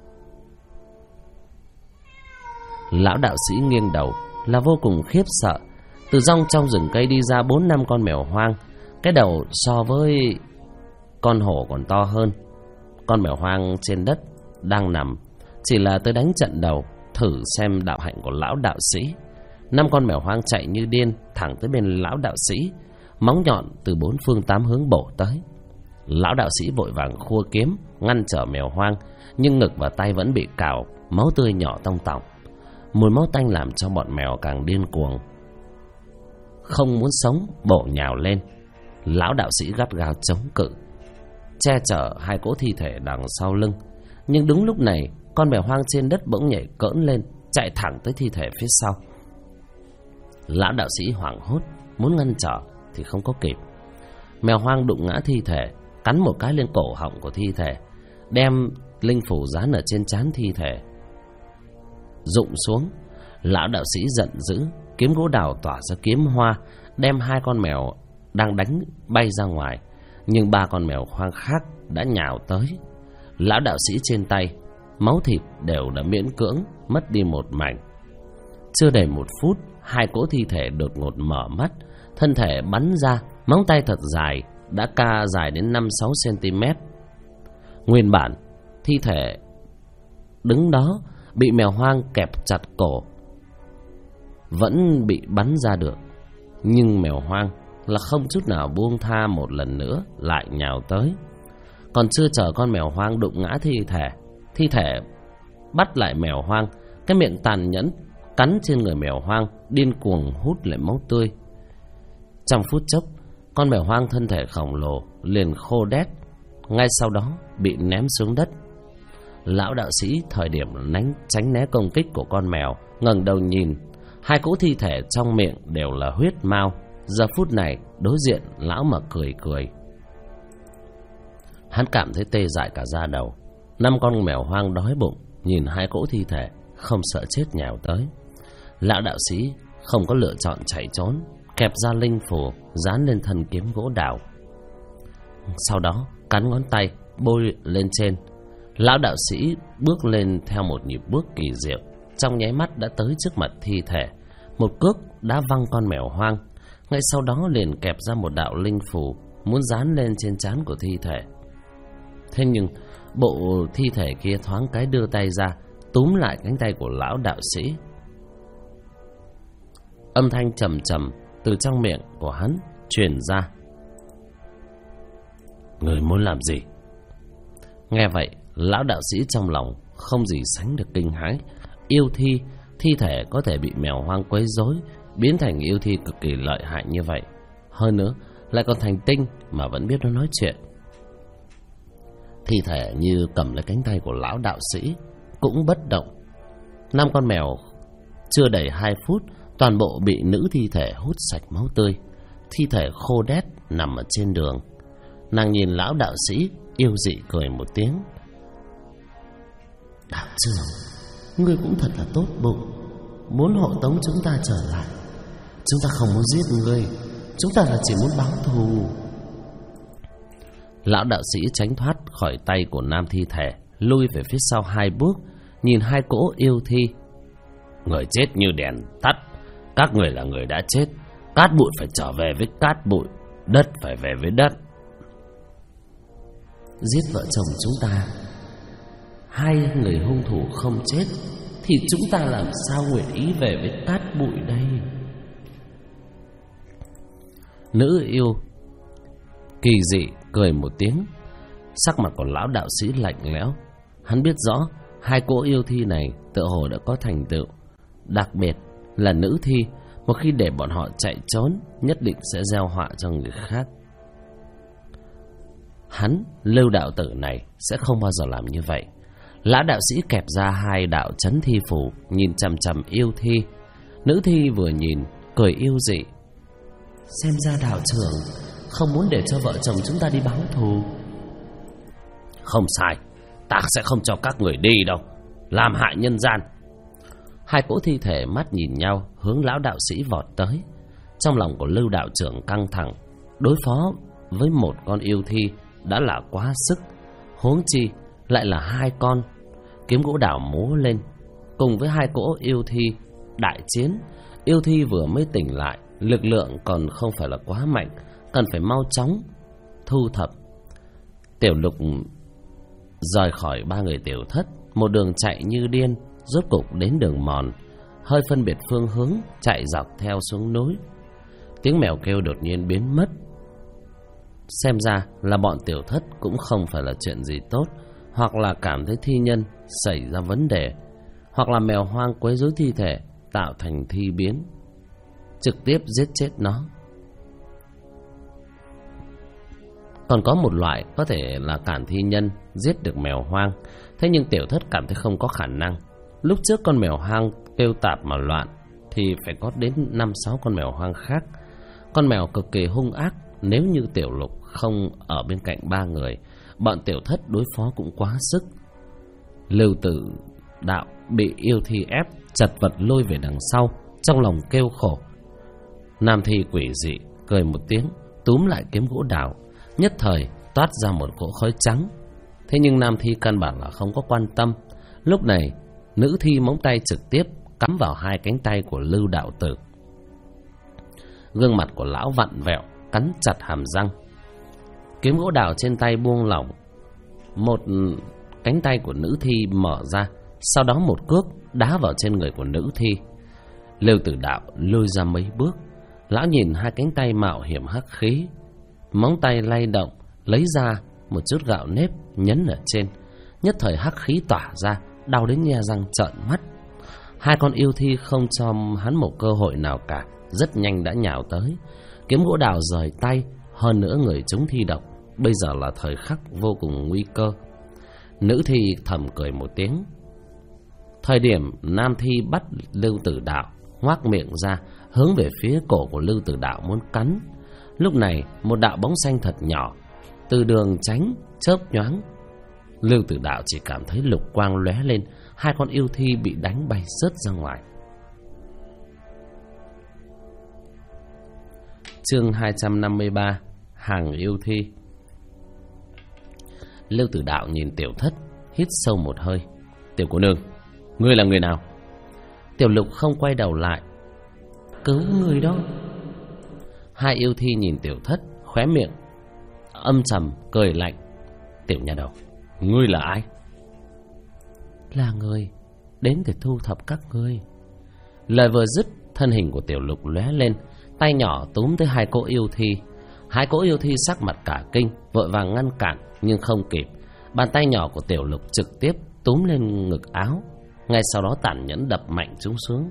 Lão đạo sĩ nghiêng đầu là vô cùng khiếp sợ. Từ trong rừng cây đi ra 4-5 con mèo hoang, cái đầu so với con hổ còn to hơn. con mèo hoang trên đất đang nằm chỉ là tới đánh trận đầu thử xem đạo hạnh của lão đạo sĩ. 5 con mèo hoang chạy như điên thẳng tới bên lão đạo sĩ, móng nhọn từ 4 phương 8 hướng bổ tới. Lão đạo sĩ vội vàng khua kiếm ngăn trở mèo hoang, nhưng ngực và tay vẫn bị cào, máu tươi nhỏ tong tỏng. Mùi máu tanh làm cho bọn mèo càng điên cuồng, không muốn sống bổ nhào lên. Lão đạo sĩ gắt gao chống cự, che chở 2 cỗ thi thể đằng sau lưng. Nhưng đúng lúc này, con mèo hoang trên đất bỗng nhảy cỡn lên, chạy thẳng tới thi thể phía sau. Lão đạo sĩ hoảng hốt muốn ngăn trở thì không có kịp. Mèo hoang đụng ngã thi thể, cắn một cái lên cổ họng của thi thể, đem linh phủ dán ở trên trán thi thể rụng xuống. Lão đạo sĩ giận dữ, kiếm gỗ đào tỏa ra kiếm hoa, đem 2 con mèo đang đánh bay ra ngoài. Nhưng 3 con mèo hoang khác đã nhào tới. Lão đạo sĩ trên tay, máu thịt đều đã miễn cưỡng mất đi một mảnh. Chưa đầy 1 phút, 2 cỗ thi thể đột ngột mở mắt, thân thể bắn ra, móng tay thật dài đã ca dài đến 5-6 cm. Nguyên bản thi thể đứng đó bị mèo hoang kẹp chặt cổ, vẫn bị bắn ra được. Nhưng mèo hoang là không chút nào buông tha, một lần nữa lại nhào tới. Còn chưa chờ con mèo hoang đụng ngã thi thể bắt lại mèo hoang, cái miệng tàn nhẫn cắn trên người mèo hoang, điên cuồng hút lại máu tươi. Trong phút chốc, con mèo hoang thân thể khổng lồ liền khô đét, ngay sau đó bị ném xuống đất. Lão đạo sĩ thời điểm tránh né công kích của con mèo, ngẩng đầu nhìn, 2 cỗ thi thể trong miệng đều là huyết mao. Giờ phút này đối diện lão mà cười cười. Hắn cảm thấy tê dại cả da đầu. 5 con mèo hoang đói bụng nhìn 2 cỗ thi thể không sợ chết nhào tới. Lão đạo sĩ không có lựa chọn chạy trốn, kẹp ra linh phù dán lên thân kiếm gỗ đào, sau đó cắn ngón tay bôi lên trên. Lão đạo sĩ bước lên theo một nhịp bước kỳ diệu, trong nháy mắt đã tới trước mặt thi thể, một cước đá văng con mèo hoang. Ngay sau đó liền kẹp ra một đạo linh phù muốn dán lên trên trán của thi thể. Thế nhưng bộ thi thể kia thoáng cái đưa tay ra túm lại cánh tay của lão đạo sĩ. Âm thanh trầm trầm từ trong miệng của hắn truyền ra: "Người muốn làm gì?" Nghe vậy, lão đạo sĩ trong lòng không gì sánh được kinh hãi. Yêu thi thể có thể bị mèo hoang quấy rối biến thành yêu thi cực kỳ lợi hại như vậy, hơn nữa lại còn thành tinh mà vẫn biết nó nói chuyện. Thi thể như cầm lấy cánh tay của lão đạo sĩ cũng bất động. 5 con mèo chưa đầy 2 phút toàn bộ bị nữ thi thể hút sạch máu tươi, thi thể khô đét nằm ở trên đường. Nàng nhìn lão đạo sĩ yêu dị cười một tiếng: "Đạo trưởng, ngươi cũng thật là tốt bụng, muốn hộ tống chúng ta trở lại. Chúng ta không muốn giết ngươi, chúng ta là chỉ muốn báo thù." Lão đạo sĩ tránh thoát khỏi tay của nam thi thể, lui về phía sau 2 bước, nhìn 2 cỗ yêu thi: "Người chết như đèn tắt, các người là người đã chết. Cát bụi phải trở về với cát bụi, đất phải về với đất. Giết vợ chồng chúng ta, 2 người hung thủ không chết, thì chúng ta làm sao nguyện ý về với cát bụi đây?" Nữ yêu kỳ dị cười một tiếng. Sắc mặt của lão đạo sĩ lạnh lẽo. Hắn biết rõ 2 cỗ yêu thi này tựa hồ đã có thành tựu, đặc biệt là nữ thi. Một khi để bọn họ chạy trốn, nhất định sẽ gieo họa cho người khác. Hắn, Lưu đạo tử này, sẽ không bao giờ làm như vậy. Lão đạo sĩ kẹp ra 2 đạo chấn thi phù, nhìn chằm chằm yêu thi. Nữ thi vừa nhìn cười yêu dị: "Xem ra đạo trưởng không muốn để cho vợ chồng chúng ta đi báo thù." "Không sai, ta sẽ không cho các người đi đâu, làm hại nhân gian." 2 cỗ thi thể mắt nhìn nhau hướng lão đạo sĩ vọt tới. Trong lòng của Lưu đạo trưởng căng thẳng. Đối phó với 1 con yêu thi đã là quá sức, huống chi lại là 2 con. Kiếm gỗ đào múa lên, cùng với 2 cỗ yêu thi đại chiến. Yêu thi vừa mới tỉnh lại, lực lượng còn không phải là quá mạnh, cần phải mau chóng thu thập. Tiểu Lục Rời khỏi ba người tiểu thất, một đường chạy như điên, rốt cục đến đường mòn, hơi phân biệt phương hướng, chạy dọc theo xuống núi. Tiếng mèo kêu đột nhiên biến mất. Xem ra là bọn tiểu thất cũng không phải là chuyện gì tốt, hoặc là cảm thấy thi nhân xảy ra vấn đề, hoặc là mèo hoang quấy rối thi thể tạo thành thi biến, trực tiếp giết chết nó. Còn có một loại có thể là cản thi nhân giết được mèo hoang, thế nhưng tiểu thất cảm thấy không có khả năng. Lúc trước con mèo hoang kêu tạp mà loạn thì phải có đến 5-6 con mèo hoang khác. Con mèo cực kỳ hung ác, nếu như Tiểu Lục không ở bên cạnh ba người, bọn tiểu thất đối phó cũng quá sức. Lưu Tử Đạo bị yêu thi ép, chật vật lôi về đằng sau, trong lòng kêu khổ. Nam thi quỷ dị cười một tiếng, túm lại kiếm gỗ đào, nhất thời toát ra một cỗ khói trắng. Thế nhưng nam thi căn bản là không có quan tâm. Lúc này nữ thi móng tay trực tiếp cắm vào hai cánh tay của Lưu Đạo Tử. Gương mặt của lão vặn vẹo, cắn chặt hàm răng. Kiếm gỗ đào trên tay buông lỏng, một cánh tay của nữ thi mở ra, sau đó một cước đá vào trên người của nữ thi. Lưu Tử Đạo lùi ra mấy bước. Lão nhìn hai cánh tay mạo hiểm hắc khí, móng tay lay động, lấy ra một chút gạo nếp nhấn ở trên. Nhất thời hắc khí tỏa ra, đau đến nhe răng trợn mắt. Hai con yêu thi không cho hắn một cơ hội nào cả, rất nhanh đã nhào tới. Kiếm gỗ đào rời tay, hơn nữa người chúng thi độc, bây giờ là thời khắc vô cùng nguy cơ. Nữ thi thầm cười một tiếng. Thời điểm nam thi bắt Lưu Tử Đạo, ngoác miệng ra hướng về phía cổ của Lưu Tử Đạo muốn cắn. Lúc này một đạo bóng xanh thật nhỏ từ đường tránh chớp nhoáng. Lưu Tử Đạo chỉ cảm thấy lục quang lóe lên, hai con yêu thi bị đánh bay rớt ra ngoài. Chương 253: Hàng yêu thi. Lưu Tử Đạo nhìn tiểu thất, hít sâu một hơi. Tiểu cô nương, ngươi là người nào? Tiểu Lục không quay đầu lại. Cứu người đó. Hai yêu thi nhìn tiểu thất, khóe miệng âm trầm cười lạnh. Tiểu nha đầu, ngươi là ai? Là người đến để thu thập các ngươi. Lời vừa dứt, thân hình của Tiểu Lục lóe lên, tay nhỏ túm tới hai cỗ yêu thi. Hai cỗ yêu thi sắc mặt cả kinh, vội vàng ngăn cản nhưng không kịp. Bàn tay nhỏ của Tiểu Lục trực tiếp túm lên ngực áo, ngay sau đó tàn nhẫn đập mạnh chúng xuống.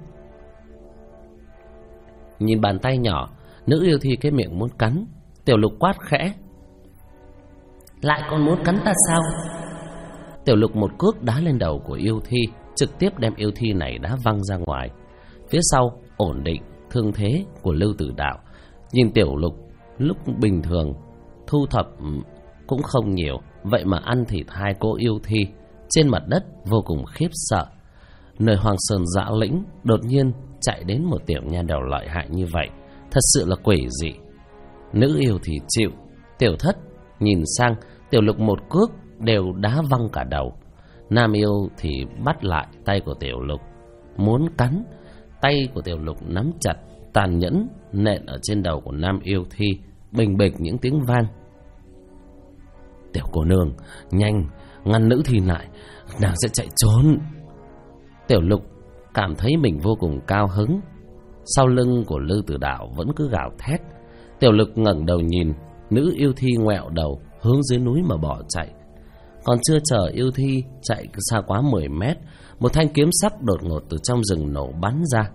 Nhìn bàn tay nhỏ, nữ yêu thi cái miệng muốn cắn. Tiểu Lục quát khẽ. Lại còn muốn cắn ta sao? Tiểu Lục một cước đá lên đầu của yêu thi, trực tiếp đem yêu thi này đá văng ra ngoài. Phía sau ổn định thương thế của Lưu Tử Đạo. Nhìn Tiểu Lục lúc bình thường thu thập cũng không nhiều, vậy mà ăn thịt hai cô yêu thi trên mặt đất vô cùng khiếp sợ. Nơi Hoàng Sơn Dã Lĩnh đột nhiên chạy đến một tiểu nha đầu lợi hại như vậy, thật sự là quỷ dị. Nữ yêu thì chịu, tiểu thất nhìn sang Tiểu Lục một cước đều đá văng cả đầu. Nam yêu thì bắt lại tay của Tiểu Lục muốn cắn. Tay của Tiểu Lục nắm chặt, tàn nhẫn nện ở trên đầu của nam yêu thi, bình bịch những tiếng vang. Tiểu cô nương, nhanh ngăn nữ thi lại, nàng sẽ chạy trốn. Tiểu Lục cảm thấy mình vô cùng cao hứng. Sau lưng của Lưu Tử Đạo vẫn cứ gào thét. Tiểu Lục ngẩng đầu nhìn, nữ yêu thi ngoẹo đầu hướng dưới núi mà bỏ chạy. Còn chưa chờ yêu thi chạy xa quá 10 mét, một thanh kiếm sắc đột ngột từ trong rừng nổ bắn ra,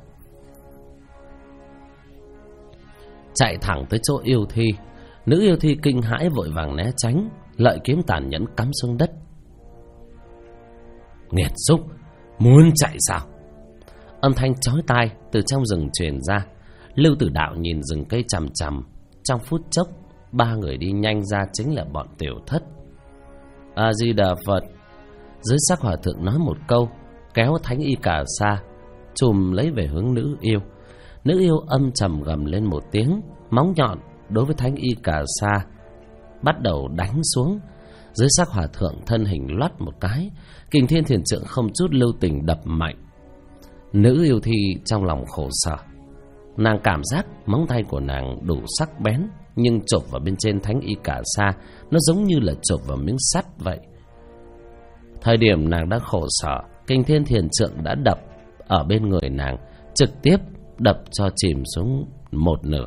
chạy thẳng tới chỗ yêu thi. Nữ yêu thi kinh hãi vội vàng né tránh, lợi kiếm tàn nhẫn cắm xuống đất. Nghiệt xúc, muốn chạy sao? Âm thanh chói tai từ trong rừng truyền ra. Lưu Tử Đạo nhìn rừng cây chằm chằm. Trong phút chốc, ba người đi nhanh ra chính là bọn tiểu thất. A Di Đà Phật. Dưới sắc hòa thượng nói một câu, kéo thánh y cà sa chùm lấy về hướng nữ yêu. Nữ yêu âm trầm gầm lên một tiếng, móng nhọn đối với thánh y cà sa bắt đầu đánh xuống. Dưới sắc hòa thượng thân hình loắt một cái, Kình Thiên Thiền Trượng không chút lưu tình đập mạnh. Nữ yêu thi trong lòng khổ sở. Nàng cảm giác móng tay của nàng đủ sắc bén, nhưng chộp vào bên trên thánh y cà sa, nó giống như là chộp vào miếng sắt vậy. Thời điểm nàng đang khổ sở, Kinh Thiên Thiền Trượng đã đập ở bên người nàng, trực tiếp đập cho chìm xuống một nửa.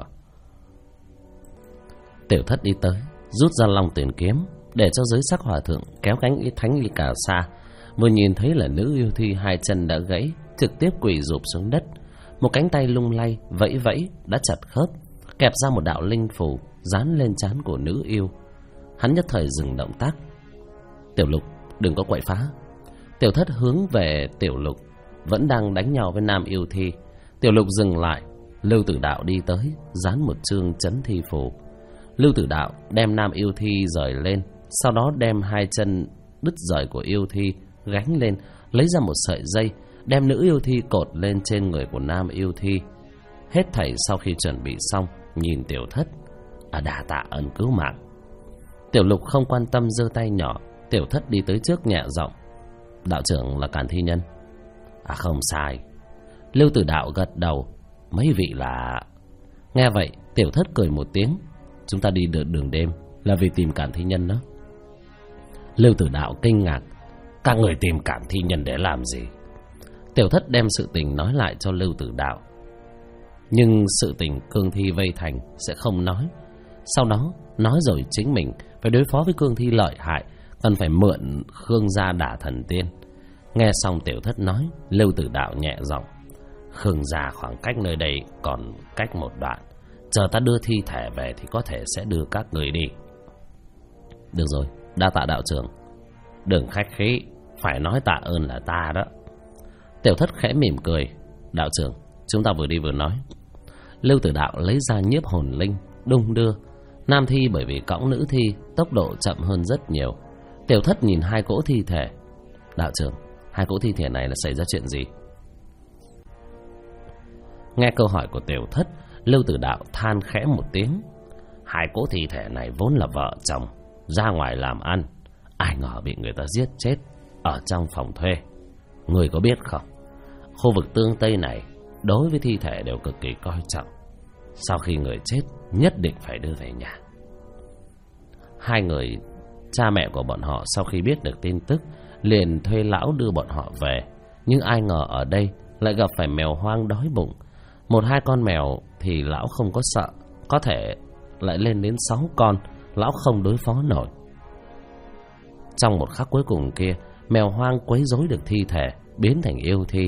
Tiểu Thất đi tới, rút ra Long Tuyển kiếm để cho Giới Sắc Hòa Thượng kéo cánh Thánh Y Cà Sa. Vừa nhìn thấy là nữ yêu thi hai chân đã gãy, trực tiếp quỳ rụp xuống đất. Một cánh tay lung lay vẫy vẫy đã chặt khớp, kẹp ra một đạo linh phù dán lên trán của nữ yêu. Hắn nhất thời dừng động tác. Tiểu Lục, đừng có quậy phá. Tiểu Thất hướng về Tiểu Lục vẫn đang đánh nhau với nam yêu thi. Tiểu Lục dừng lại. Lưu Tử Đạo đi tới, dán một chương chấn thi phù. Lưu Tử Đạo đem nam yêu thi rời lên, sau đó đem hai chân đứt rời của yêu thi gánh lên, lấy ra một sợi dây, đem nữ yêu thi cột lên trên người của nam yêu thi. Hết thảy sau khi chuẩn bị xong, nhìn Tiểu Thất, đà tạ ơn cứu mạng. Tiểu Lục không quan tâm, giơ tay nhỏ. Tiểu Thất đi tới trước nhẹ giọng, đạo trưởng là Càn Thi Nhân. Không sai. Lưu Tử Đạo gật đầu. Mấy vị là... Nghe vậy Tiểu Thất cười một tiếng. Chúng ta đi đường đêm là vì tìm Càn Thi Nhân đó. Lưu Tử Đạo kinh ngạc. Các người tìm Càn Thi Nhân để làm gì? Tiểu Thất đem sự tình nói lại cho Lưu Tử Đạo. Nhưng sự tình cương thi vây thành sẽ không nói. Sau đó nói rồi chính mình phải đối phó với cương thi lợi hại, cần phải mượn Khương gia đả thần tiên. Nghe xong Tiểu Thất nói, Lưu Tử Đạo nhẹ giọng. Khương gia khoảng cách nơi đây còn cách một đoạn. Chờ ta đưa thi thể về thì có thể sẽ đưa các người đi. Được rồi, đa tạ đạo trưởng. Đừng khách khí, phải nói tạ ơn là ta đó. Tiểu Thất khẽ mỉm cười. Đạo trưởng, chúng ta vừa đi vừa nói. Lưu Tử Đạo lấy ra nhiếp hồn linh, đung đưa. Nam thi bởi vì cõng nữ thi, tốc độ chậm hơn rất nhiều. Tiểu Thất nhìn hai cỗ thi thể. Đạo trưởng, hai cỗ thi thể này là xảy ra chuyện gì? Nghe câu hỏi của Tiểu Thất, Lưu Tử Đạo than khẽ một tiếng. Hai cỗ thi thể này vốn là vợ chồng, ra ngoài làm ăn, ai ngờ bị người ta giết chết ở trong phòng thuê. Người có biết không, khu vực Tương Tây này đối với thi thể đều cực kỳ coi trọng. Sau khi người chết nhất định phải đưa về nhà. Hai người, cha mẹ của bọn họ sau khi biết được tin tức liền thuê lão đưa bọn họ về. Nhưng ai ngờ ở đây lại gặp phải mèo hoang đói bụng. Một hai con mèo thì lão không có sợ, có thể lại lên đến 6 con, lão không đối phó nổi. Trong một khắc cuối cùng kia, mèo hoang quấy rối được thi thể, biến thành yêu thi.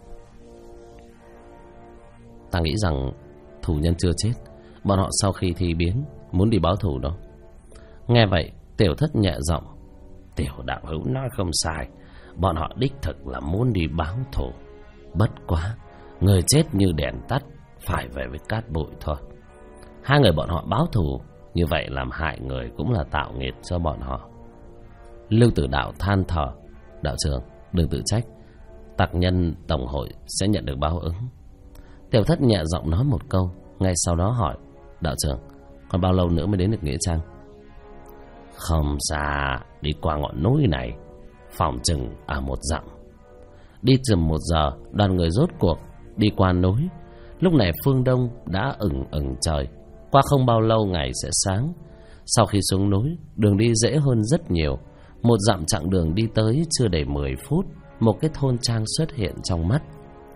Ta nghĩ rằng thủ nhân chưa chết, bọn họ sau khi thi biến muốn đi báo thù đó. Nghe vậy Tiểu Thất nhẹ giọng. Tiểu đạo hữu nói không sai, bọn họ đích thực là muốn đi báo thù. Bất quá người chết như đèn tắt, phải về với cát bụi thôi. Hai người bọn họ báo thù như vậy làm hại người cũng là tạo nghiệt cho bọn họ. Lưu Tử Đạo than thở. Đạo trưởng, đừng tự trách, tặc nhân tổng hội sẽ nhận được báo ứng. Tiểu Thất nhẹ giọng nói một câu, ngay sau đó hỏi. Đạo trưởng, còn bao lâu nữa mới đến được Nghĩa Trang? Không xa, đi qua ngọn núi này, phòng chừng ở 1 dặm. Đi chừng 1 giờ, đoàn người rốt cuộc đi qua núi. Lúc này phương đông đã ửng trời. Qua không bao lâu ngày sẽ sáng. Sau khi xuống núi, đường đi dễ hơn rất nhiều. 1 dặm chặng đường đi tới chưa đầy 10 phút, một cái thôn trang xuất hiện trong mắt.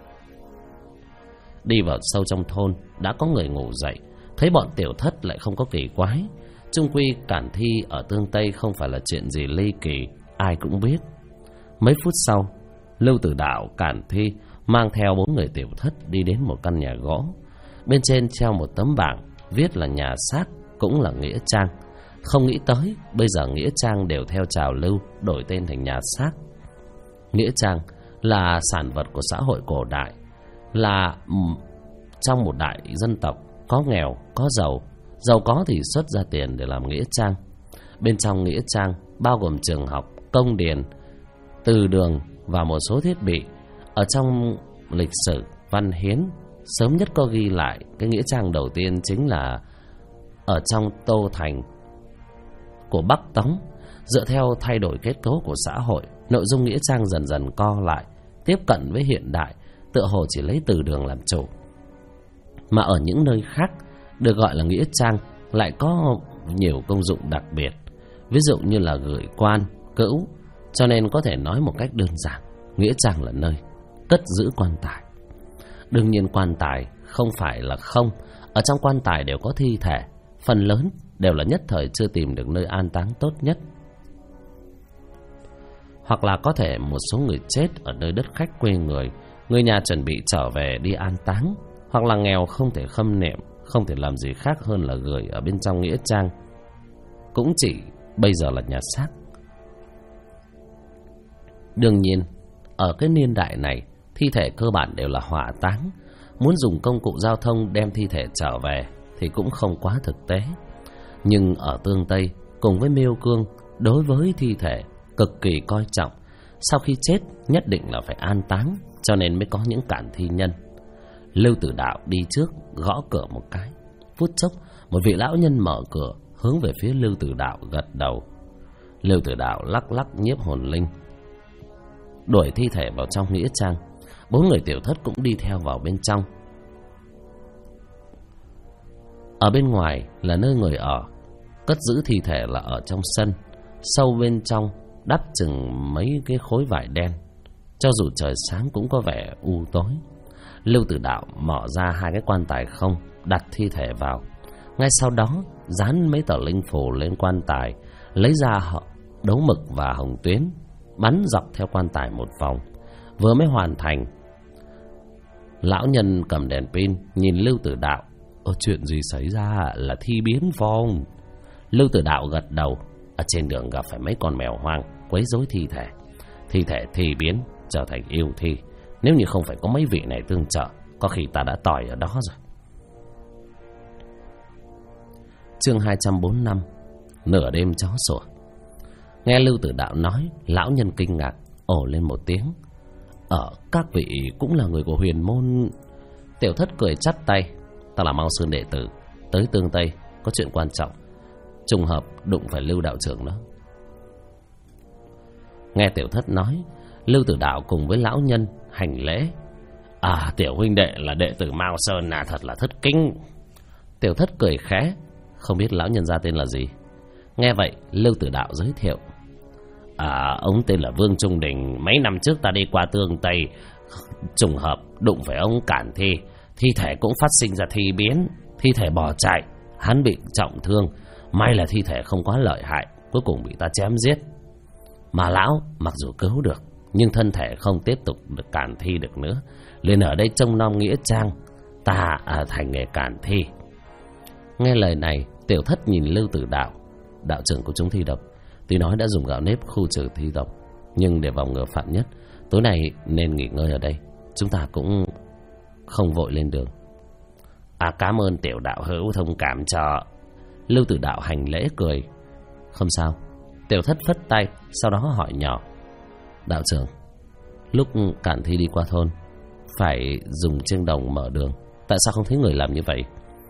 Đi vào sâu trong thôn, đã có người ngủ dậy. Thấy bọn Tiểu Thất lại không có kỳ quái. Chung quy Càn Thi ở Tương Tây không phải là chuyện gì ly kỳ, ai cũng biết. Mấy phút sau, Lưu Tử Đạo, Càn Thi mang theo 4 người Tiểu Thất đi đến một căn nhà gỗ. Bên trên treo một tấm bảng viết là nhà xác, cũng là nghĩa trang. Không nghĩ tới bây giờ nghĩa trang đều theo trào lưu đổi tên thành nhà xác. Nghĩa trang là sản vật của xã hội cổ đại, là trong một đại dân tộc, có nghèo có giàu. Giàu có thì xuất ra tiền để làm nghĩa trang. Bên trong nghĩa trang bao gồm trường học, công điền, từ đường và một số thiết bị. Ở trong lịch sử văn hiến, sớm nhất có ghi lại cái nghĩa trang đầu tiên chính là ở trong Tô Thành của Bắc Tống. Dựa theo thay đổi kết cấu của xã hội, nội dung nghĩa trang dần dần co lại, tiếp cận với hiện đại, tựa hồ chỉ lấy từ đường làm chủ. Mà ở những nơi khác được gọi là nghĩa trang lại có nhiều công dụng đặc biệt. Ví dụ như là gửi quan, cữu, cho nên có thể nói một cách đơn giản, nghĩa trang là nơi cất giữ quan tài. Đương nhiên quan tài không phải là không, ở trong quan tài đều có thi thể, phần lớn đều là nhất thời chưa tìm được nơi an táng tốt nhất, hoặc là có thể một số người chết ở nơi đất khách quê người nhà chuẩn bị trở về đi an táng, hoặc là nghèo không thể khâm niệm, không thể làm gì khác hơn là gửi ở bên trong nghĩa trang, cũng chỉ bây giờ là nhà xác. Đương nhiên ở cái niên đại này, thi thể cơ bản đều là hỏa táng, muốn dùng công cụ giao thông đem thi thể trở về thì cũng không quá thực tế. Nhưng ở Tương Tây cùng với Miêu Cương, đối với thi thể cực kỳ coi trọng, sau khi chết nhất định là phải an táng, cho nên mới có những cản thi nhân. Lưu Tử Đạo đi trước gõ cửa một cái, phút chốc một vị lão nhân mở cửa hướng về phía Lưu Tử Đạo gật đầu. Lưu Tử Đạo lắc lắc nhiếp hồn linh, đuổi thi thể vào trong nghĩa trang. 4 người tiểu thất cũng đi theo vào bên trong. Ở bên ngoài là nơi người ở, cất giữ thi thể là ở trong sân. Sâu bên trong đắp chừng mấy cái khối vải đen, cho dù trời sáng cũng có vẻ u tối. Lưu Tử Đạo mở ra 2 cái quan tài không, đặt thi thể vào. Ngay sau đó dán mấy tờ linh phù lên quan tài, lấy ra đấu mực và hồng tuyến, bắn dọc theo quan tài một vòng. Vừa mới hoàn thành, lão nhân cầm đèn pin nhìn Lưu Tử Đạo. Chuyện gì xảy ra? Là thi biến phong. Lưu Tử Đạo gật đầu. Ở trên đường gặp phải mấy con mèo hoang quấy rối thi thể, thi thể thi biến trở thành yêu thi. Nếu như không phải có mấy vị này tương trợ, có khi ta đã tỏi ở đó rồi. Chương 245. Nửa đêm chó sủa. Nghe Lưu Tử Đạo nói, lão nhân kinh ngạc ồ lên một tiếng. Các vị cũng là người của huyền môn. Tiểu thất cười chắp tay. Ta là Mao Sơn đệ tử, tới Tương Tây có chuyện quan trọng, trùng hợp đụng phải Lưu đạo trưởng đó. Nghe tiểu thất nói, Lưu Tử Đạo cùng với lão nhân hành lễ. Tiểu huynh đệ là đệ tử Mao Sơn à, thật là thất kính. Tiểu thất cười khẽ, không biết lão nhân gia tên là gì. Nghe vậy Lưu Tử Đạo giới thiệu. Ông tên là Vương Trung Đình. Mấy năm trước ta đi qua Tương Tây, trùng hợp đụng phải ông cản thi, thi thể cũng phát sinh ra thi biến, thi thể bỏ chạy, hắn bị trọng thương, may là thi thể không quá lợi hại, cuối cùng bị ta chém giết. Mà lão mặc dù cứu được, nhưng thân thể không tiếp tục được cản thi được nữa, liền ở đây trông nom nghĩa trang, ta thành nghề cản thi. Nghe lời này, tiểu thất nhìn Lưu Tử Đạo, đạo trưởng của chúng thi độc. Tuy nói đã dùng gạo nếp khu trừ thi độc, nhưng để phòng ngừa vạn nhất, tối nay nên nghỉ ngơi ở đây, chúng ta cũng không vội lên đường. Cảm ơn tiểu đạo hữu thông cảm cho. Lưu Tử Đạo hành lễ cười. Không sao. Tiểu thất phất tay, sau đó hỏi nhỏ. Đạo trưởng, lúc cản thi đi qua thôn phải dùng chiêng đồng mở đường, tại sao không thấy người làm như vậy?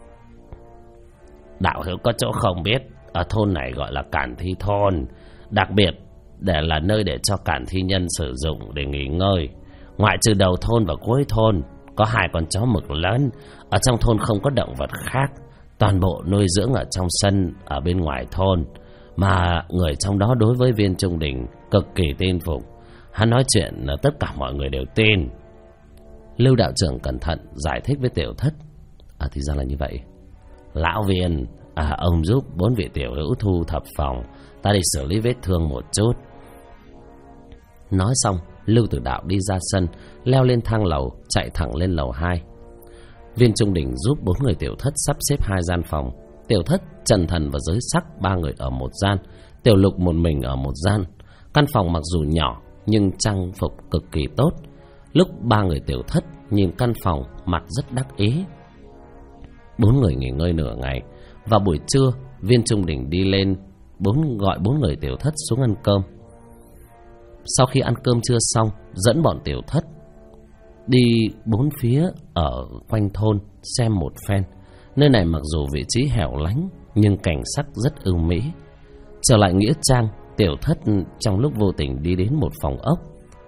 Đạo hữu có chỗ không biết, ở thôn này gọi là cản thi thôn, đặc biệt để là nơi để cho cản thi nhân sử dụng để nghỉ ngơi. Ngoại trừ đầu thôn và cuối thôn có 2 con chó mực lớn. Ở trong thôn không có động vật khác, toàn bộ nuôi dưỡng ở trong sân ở bên ngoài thôn. Mà người trong đó đối với Viên Trung Đình cực kỳ tin phục, hắn nói chuyện là tất cả mọi người đều tin. Lưu đạo trưởng cẩn thận giải thích với tiểu thất. Thì ra là như vậy. Lão Viên, ông giúp 4 vị tiểu hữu thu thập phòng, ta đi xử lý vết thương một chút. Nói xong, Lưu Tử Đạo đi ra sân, leo lên thang lầu, chạy thẳng lên lầu 2. Viên Trung Đình giúp 4 người tiểu thất sắp xếp 2 gian phòng. Tiểu thất, Trần Thần và Giới Sắc 3 người ở một gian, Tiểu Lục một mình ở một gian. Căn phòng mặc dù nhỏ nhưng trang phục cực kỳ tốt. Lúc 3 người tiểu thất nhìn căn phòng, mặt rất đắc ý. 4 người nghỉ ngơi nửa ngày. Vào buổi trưa, Viên Trung Đình đi lên gọi 4 người tiểu thất xuống ăn cơm. Sau khi ăn cơm trưa xong, dẫn bọn tiểu thất đi 4 phía ở quanh thôn xem một phen. Nơi này mặc dù vị trí hẻo lánh nhưng cảnh sắc rất ưu mỹ. Trở lại nghĩa trang, tiểu thất trong lúc vô tình đi đến một phòng ốc.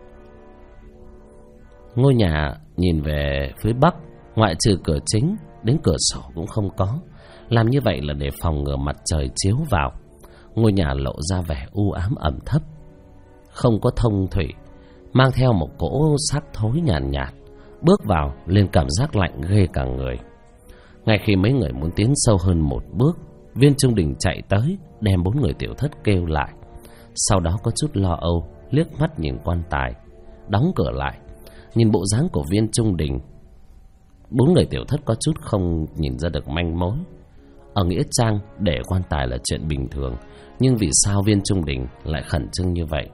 Ngôi nhà nhìn về phía bắc, ngoại trừ cửa chính, đến cửa sổ cũng không có. Làm như vậy là để phòng ngừa mặt trời chiếu vào. Ngôi nhà lộ ra vẻ u ám ẩm thấp. không có thông thủy, mang theo một cỗ xác thối nhàn nhạt. Bước vào liền cảm giác lạnh ghê cả người. Ngay khi mấy người muốn tiến sâu hơn một bước, Viên Trung Đình chạy tới đem 4 người tiểu thất kêu lại. Sau đó có chút lo âu liếc mắt nhìn quan tài, đóng cửa lại. Nhìn bộ dáng của Viên Trung Đình, 4 người tiểu thất có chút không nhìn ra được manh mối. Ở nghĩa trang để quan tài là chuyện bình thường, nhưng vì sao Viên Trung Đình lại khẩn trương như vậy?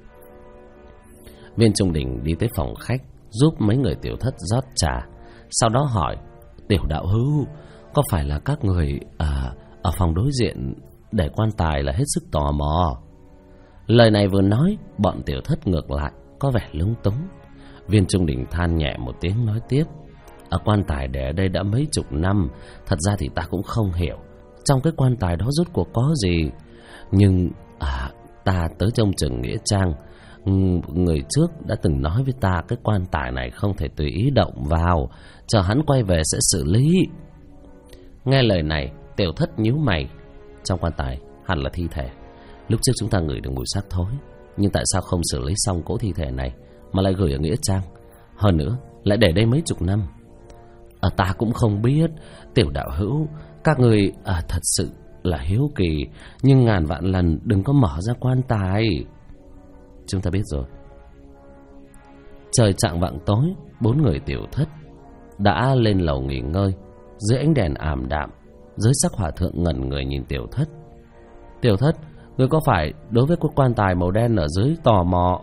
Viên Trung Đình đi tới phòng khách giúp mấy người tiểu thất rót trà, sau đó hỏi: Tiểu đạo hữu, có phải là các người ở phòng đối diện để quan tài là hết sức tò mò? Lời này vừa nói, bọn tiểu thất ngược lại có vẻ lúng túng. Viên Trung Đình than nhẹ một tiếng nói tiếp: Ở quan tài để ở đây đã mấy chục năm, thật ra thì ta cũng không hiểu trong cái quan tài đó rốt cuộc có gì. Nhưng ta tới trông chừng nghĩa trang, người trước đã từng nói với ta cái quan tài này không thể tùy ý động vào, chờ hắn quay về sẽ xử lý. Nghe lời này, tiểu thất nhíu mày. Trong quan tài hẳn là thi thể. Lúc trước chúng ta ngửi được mùi xác thối, nhưng tại sao không xử lý xong cỗ thi thể này mà lại gửi ở nghĩa trang? Hơn nữa lại để đây mấy chục năm. Ta cũng không biết. Tiểu đạo hữu, các người thật sự là hiếu kỳ, nhưng ngàn vạn lần đừng có mở ra quan tài. Chúng ta biết rồi. Trời chạng vạng tối, 4 người tiểu thất đã lên lầu nghỉ ngơi. Dưới ánh đèn ảm đạm, Giới Sắc Hòa Thượng ngẩn người nhìn tiểu thất. Tiểu thất, ngươi có phải đối với cái quan tài màu đen ở dưới tò mò?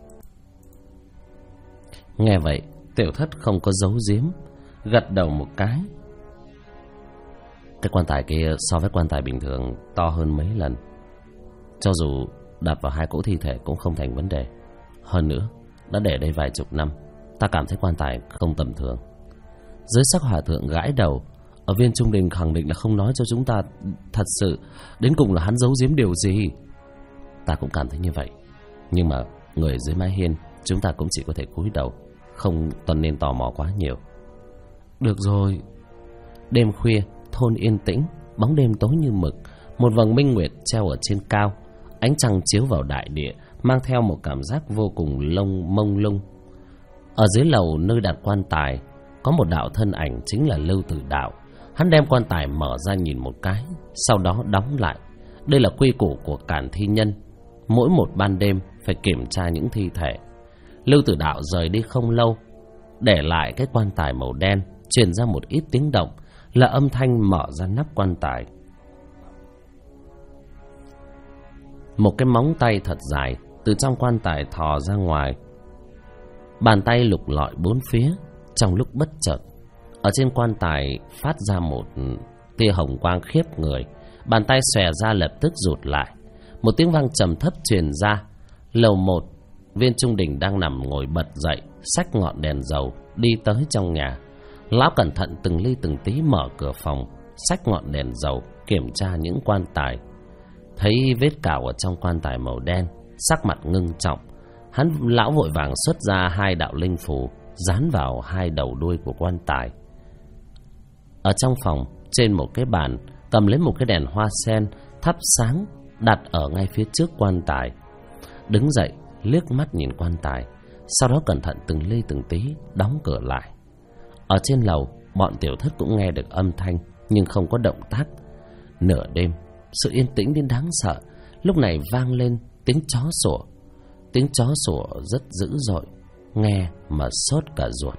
Nghe vậy, tiểu thất không có giấu giếm, gật đầu một cái. Cái quan tài kia so với quan tài bình thường to hơn mấy lần. Cho dù đặt vào 2 cỗ thi thể cũng không thành vấn đề. Hơn nữa, đã để đây vài chục năm, ta cảm thấy quan tài không tầm thường. Giới Sắc Hòa Thượng gãi đầu. Ở Viên Trung Đình khẳng định là không nói cho chúng ta thật sự. Đến cùng là hắn giấu giếm điều gì? Ta cũng cảm thấy như vậy. Nhưng mà người dưới mái hiên, chúng ta cũng chỉ có thể cúi đầu, không nên tò mò quá nhiều. Được rồi. Đêm khuya, thôn yên tĩnh, bóng đêm tối như mực. Một vầng minh nguyệt treo ở trên cao, ánh trăng chiếu vào đại địa, mang theo một cảm giác vô cùng mông lung. Ở dưới lầu nơi đặt quan tài, có một đạo thân ảnh, chính là Lưu Tử Đạo. Hắn đem quan tài mở ra nhìn một cái, sau đó đóng lại. Đây là quy củ của Càn Thi Nhân, mỗi một ban đêm phải kiểm tra những thi thể. Lưu Tử Đạo rời đi không lâu, để lại cái quan tài màu đen, truyền ra một ít tiếng động, là âm thanh mở ra nắp quan tài. Một cái móng tay thật dài từ trong quan tài thò ra ngoài. Bàn tay lục lọi bốn phía. Trong lúc bất chợt, ở trên quan tài phát ra một tia hồng quang khiếp người. Bàn tay xòe ra lập tức rụt lại. Một tiếng vang trầm thấp truyền ra. Lầu 1, Viên Trung Đình đang nằm ngồi bật dậy, xách ngọn đèn dầu đi tới trong nhà. Lão cẩn thận từng ly từng tí mở cửa phòng, xách ngọn đèn dầu kiểm tra những quan tài. Thấy vết cào ở trong quan tài màu đen, sắc mặt ngưng trọng. Lão vội vàng xuất ra 2 đạo linh phù, dán vào 2 đầu đuôi của quan tài. Ở trong phòng, trên một cái bàn, cầm lấy một cái đèn hoa sen thắp sáng, đặt ở ngay phía trước quan tài. Đứng dậy, liếc mắt nhìn quan tài, sau đó cẩn thận từng ly từng tí đóng cửa lại. Ở trên lầu, bọn tiểu thất cũng nghe được âm thanh, nhưng không có động tác. Nửa đêm, sự yên tĩnh đến đáng sợ. Lúc này vang lên tiếng chó sủa. Tiếng chó sủa rất dữ dội, nghe mà sốt cả ruột.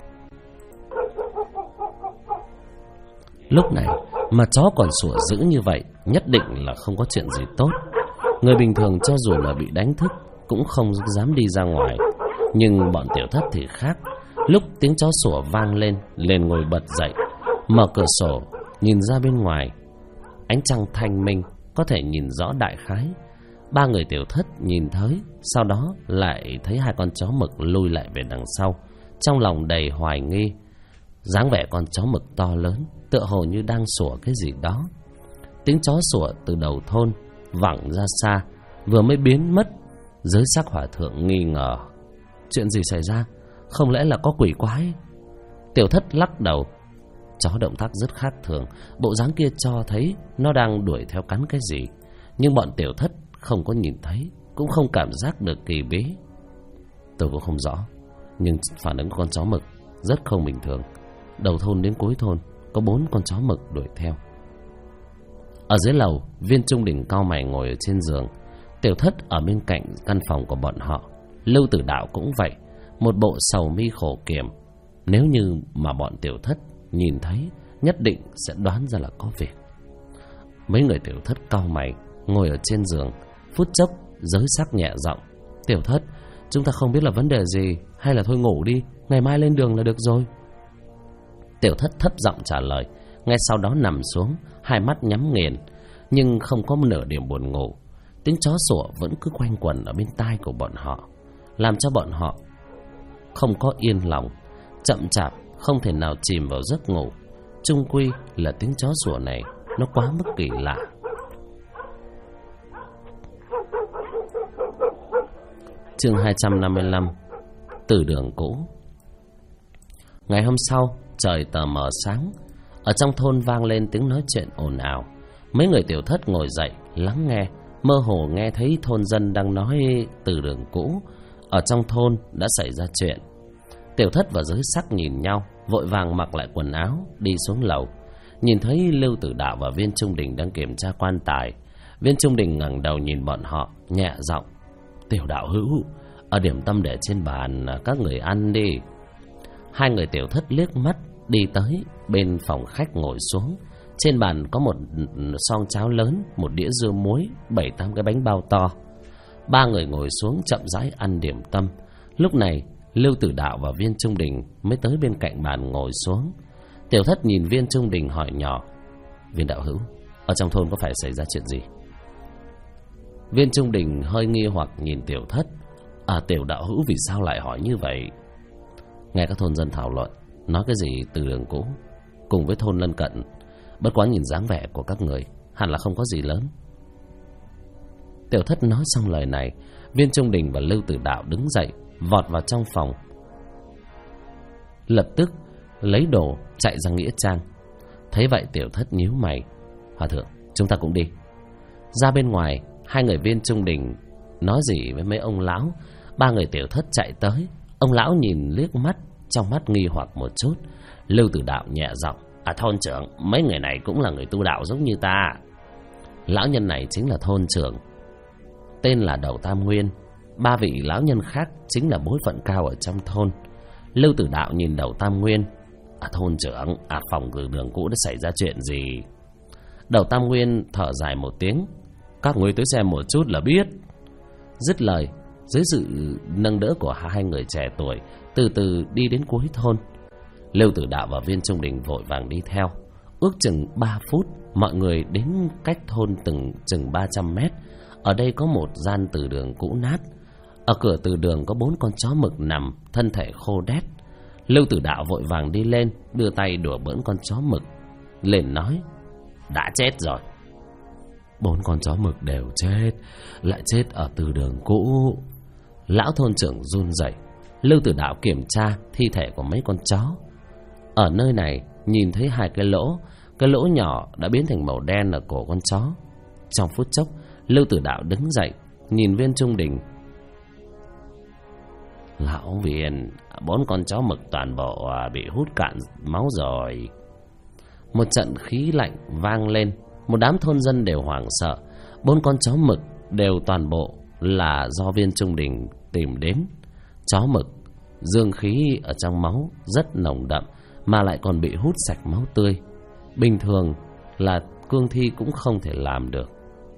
Lúc này mà chó còn sủa dữ như vậy, nhất định là không có chuyện gì tốt. Người bình thường cho dù là bị đánh thức cũng không dám đi ra ngoài. Nhưng bọn tiểu thất thì khác. Lúc tiếng chó sủa vang lên, liền ngồi bật dậy, mở cửa sổ nhìn ra bên ngoài. Ánh trăng thanh minh, có thể nhìn rõ đại khái. 3 người tiểu thất nhìn thấy, sau đó lại thấy 2 con chó mực lùi lại về đằng sau, trong lòng đầy hoài nghi. Dáng vẻ con chó mực to lớn, tựa hồ như đang sủa cái gì đó. Tiếng chó sủa từ đầu thôn vẳng ra xa, vừa mới biến mất. Giới Sắc Hòa Thượng nghi ngờ, chuyện gì xảy ra? Không lẽ là có quỷ quái? Tiểu thất lắc đầu. Chó động tác rất khác thường, bộ dáng kia cho thấy nó đang đuổi theo cắn cái gì, nhưng bọn tiểu thất không có nhìn thấy. cũng không cảm giác được kỳ bí. Tôi cũng không rõ, nhưng phản ứng của con chó mực rất không bình thường. Đầu thôn đến cuối thôn có 4 con chó mực đuổi theo. Ở dưới lầu, Viên Trung Đình cau mày ngồi ở trên giường. Tiểu Thất ở bên cạnh căn phòng của bọn họ. Lưu Tử Đạo cũng vậy, một bộ sầu mi khổ kiểm. Nếu như mà bọn Tiểu Thất nhìn thấy, nhất định sẽ đoán ra là có việc. Mấy người Tiểu Thất cau mày ngồi ở trên giường. Phút chốc Giới Sắc nhẹ giọng: Tiểu Thất, chúng ta không biết là vấn đề gì, hay là thôi ngủ đi, ngày mai lên đường là được rồi. Tiểu Thất thấp giọng trả lời, ngay sau đó nằm xuống, hai mắt nhắm nghiền, nhưng không có nửa điểm buồn ngủ. Tiếng chó sủa vẫn cứ quanh quẩn ở bên tai của bọn họ, làm cho bọn họ không có yên lòng. Chậm chạp không thể nào chìm vào giấc ngủ. Chung quy là tiếng chó sủa này nó quá mức kỳ lạ. Chương 255: Từ đường cũ. Ngày hôm sau, trời tờ mờ sáng. Ở trong thôn vang lên tiếng nói chuyện ồn ào. Mấy người Tiểu Thất ngồi dậy lắng nghe, mơ hồ nghe thấy thôn dân đang nói từ đường cũ. Ở trong thôn đã xảy ra chuyện. Tiểu Thất và Giới Sắc nhìn nhau, vội vàng mặc lại quần áo đi xuống lầu. Nhìn thấy Lưu Tử Đạo và Viên Trung Đình đang kiểm tra quan tài. Viên Trung Đình ngẩng đầu nhìn bọn họ, nhẹ giọng: Tiểu đạo hữu, ở điểm tâm để trên bàn, các người ăn đi. Hai người Tiểu Thất liếc mắt đi tới bên phòng khách ngồi xuống. Trên bàn có một xoong cháo lớn, một đĩa dưa muối, 7-8 cái bánh bao to. Ba người ngồi xuống chậm rãi ăn điểm tâm. Lúc này Lưu Tử Đạo và Viên Trung Đình mới tới bên cạnh bàn ngồi xuống. Tiểu Thất nhìn Viên Trung Đình hỏi nhỏ: Viên đạo hữu, ở trong thôn có phải xảy ra chuyện gì? Viên Trung Đình hơi nghi hoặc nhìn Tiểu Thất. Tiểu đạo hữu vì sao lại hỏi như vậy? Nghe các thôn dân thảo luận, nói cái gì từ đường cũ cùng với thôn lân cận. Bất quá nhìn dáng vẻ của các người, hẳn là không có gì lớn. Tiểu Thất nói xong lời này, Viên Trung Đình và Lưu Tử Đạo đứng dậy, vọt vào trong phòng, lập tức lấy đồ chạy ra nghĩa trang. Thấy vậy Tiểu Thất nhíu mày: Hòa thượng, chúng ta cũng đi. Ra bên ngoài, hai người Viên Trung Đình nói gì với mấy ông lão. Ba người Tiểu Thất chạy tới. Ông lão nhìn liếc mắt, trong mắt nghi hoặc một chút. Lưu Tử Đạo nhẹ giọng: Thôn trưởng, mấy người này cũng là người tu đạo giống như ta. Lão nhân này chính là thôn trưởng, tên là Đầu Tam Nguyên. Ba vị lão nhân khác chính là bối phận cao ở trong thôn. Lưu Tử Đạo nhìn Đầu Tam Nguyên: Thôn trưởng, phòng từ đường cũ đã xảy ra chuyện gì? Đầu Tam Nguyên thở dài một tiếng: Các ngươi tới xem một chút là biết. Dứt lời, dưới sự nâng đỡ của hai người trẻ tuổi, từ từ đi đến cuối thôn. Lưu Tử Đạo và Viên Trung Đình vội vàng đi theo. Ước chừng 3 phút, mọi người đến cách thôn chừng 300 mét. Ở đây có một gian từ đường cũ nát. Ở cửa từ đường có 4 con chó mực nằm, thân thể khô đét. Lưu Tử Đạo vội vàng đi lên, đưa tay đùa bỡn con chó mực, lên nói: Đã chết rồi. 4 con chó mực đều chết, lại chết ở từ đường cũ. Lão thôn trưởng run rẩy. Lưu Tử Đạo kiểm tra thi thể của mấy con chó. Ở nơi này nhìn thấy 2 cái lỗ. Cái lỗ nhỏ đã biến thành màu đen ở cổ con chó. Trong phút chốc, Lưu Tử Đạo đứng dậy, nhìn Viên Trung Đình: Lão Viên, 4 con chó mực toàn bộ bị hút cạn máu rồi. Một trận khí lạnh vang lên. Một đám thôn dân đều hoảng sợ. 4 con chó mực đều toàn bộ là do Viên Trung Đình tìm đến. Chó mực, dương khí ở trong máu rất nồng đậm, mà lại còn bị hút sạch máu tươi. Bình thường là cương thi cũng không thể làm được.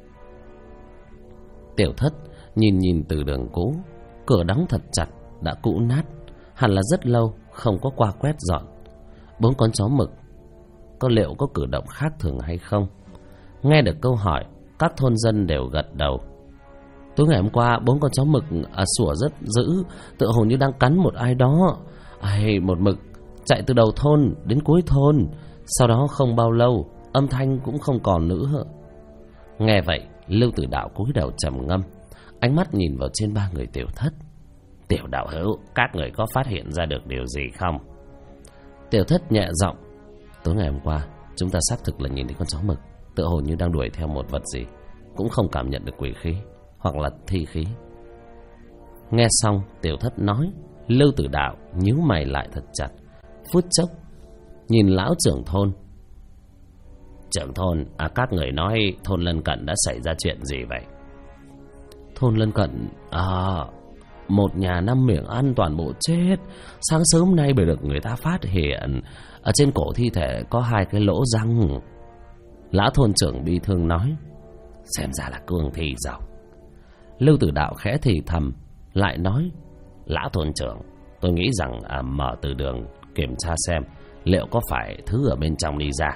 Tiểu Thất nhìn từ đường cũ. Cửa đóng thật chặt, đã cũ nát, hẳn là rất lâu không có qua quét dọn. 4 con chó mực liệu có cử động khác thường hay không? Nghe được câu hỏi, các thôn dân đều gật đầu. Tối ngày hôm qua 4 con chó mực sủa rất dữ, tựa hồ như đang cắn một ai đó. Một mực chạy từ đầu thôn đến cuối thôn. Sau đó không bao lâu, âm thanh cũng không còn nữa. Nghe vậy, Lưu Tử Đạo cúi đầu trầm ngâm, ánh mắt nhìn vào trên 3 người Tiểu Thất: Tiểu đạo hữu, các người có phát hiện ra được điều gì không? Tiểu Thất nhẹ giọng: Tối ngày hôm qua, chúng ta xác thực là nhìn thấy con chó mực, tựa hồ như đang đuổi theo một vật gì, cũng không cảm nhận được quỷ khí. hoặc là thi khí. Nghe xong Tiểu Thất nói, Lưu Tử Đạo nhíu mày lại thật chặt. Phút chốc nhìn lão trưởng thôn. Trưởng thôn, các người nói thôn lân cận đã xảy ra chuyện gì vậy? Thôn lân cận, một nhà 5 miệng ăn toàn bộ chết. Sáng sớm nay mới được người ta phát hiện ở trên cổ thi thể có 2 cái lỗ răng. Lão thôn trưởng bi thương nói. Xem ra là cương thi rồi. Lưu Tử Đạo khẽ thì thầm, lại nói. Lão thôn trưởng, tôi nghĩ rằng mở từ đường kiểm tra xem liệu có phải thứ ở bên trong đi ra.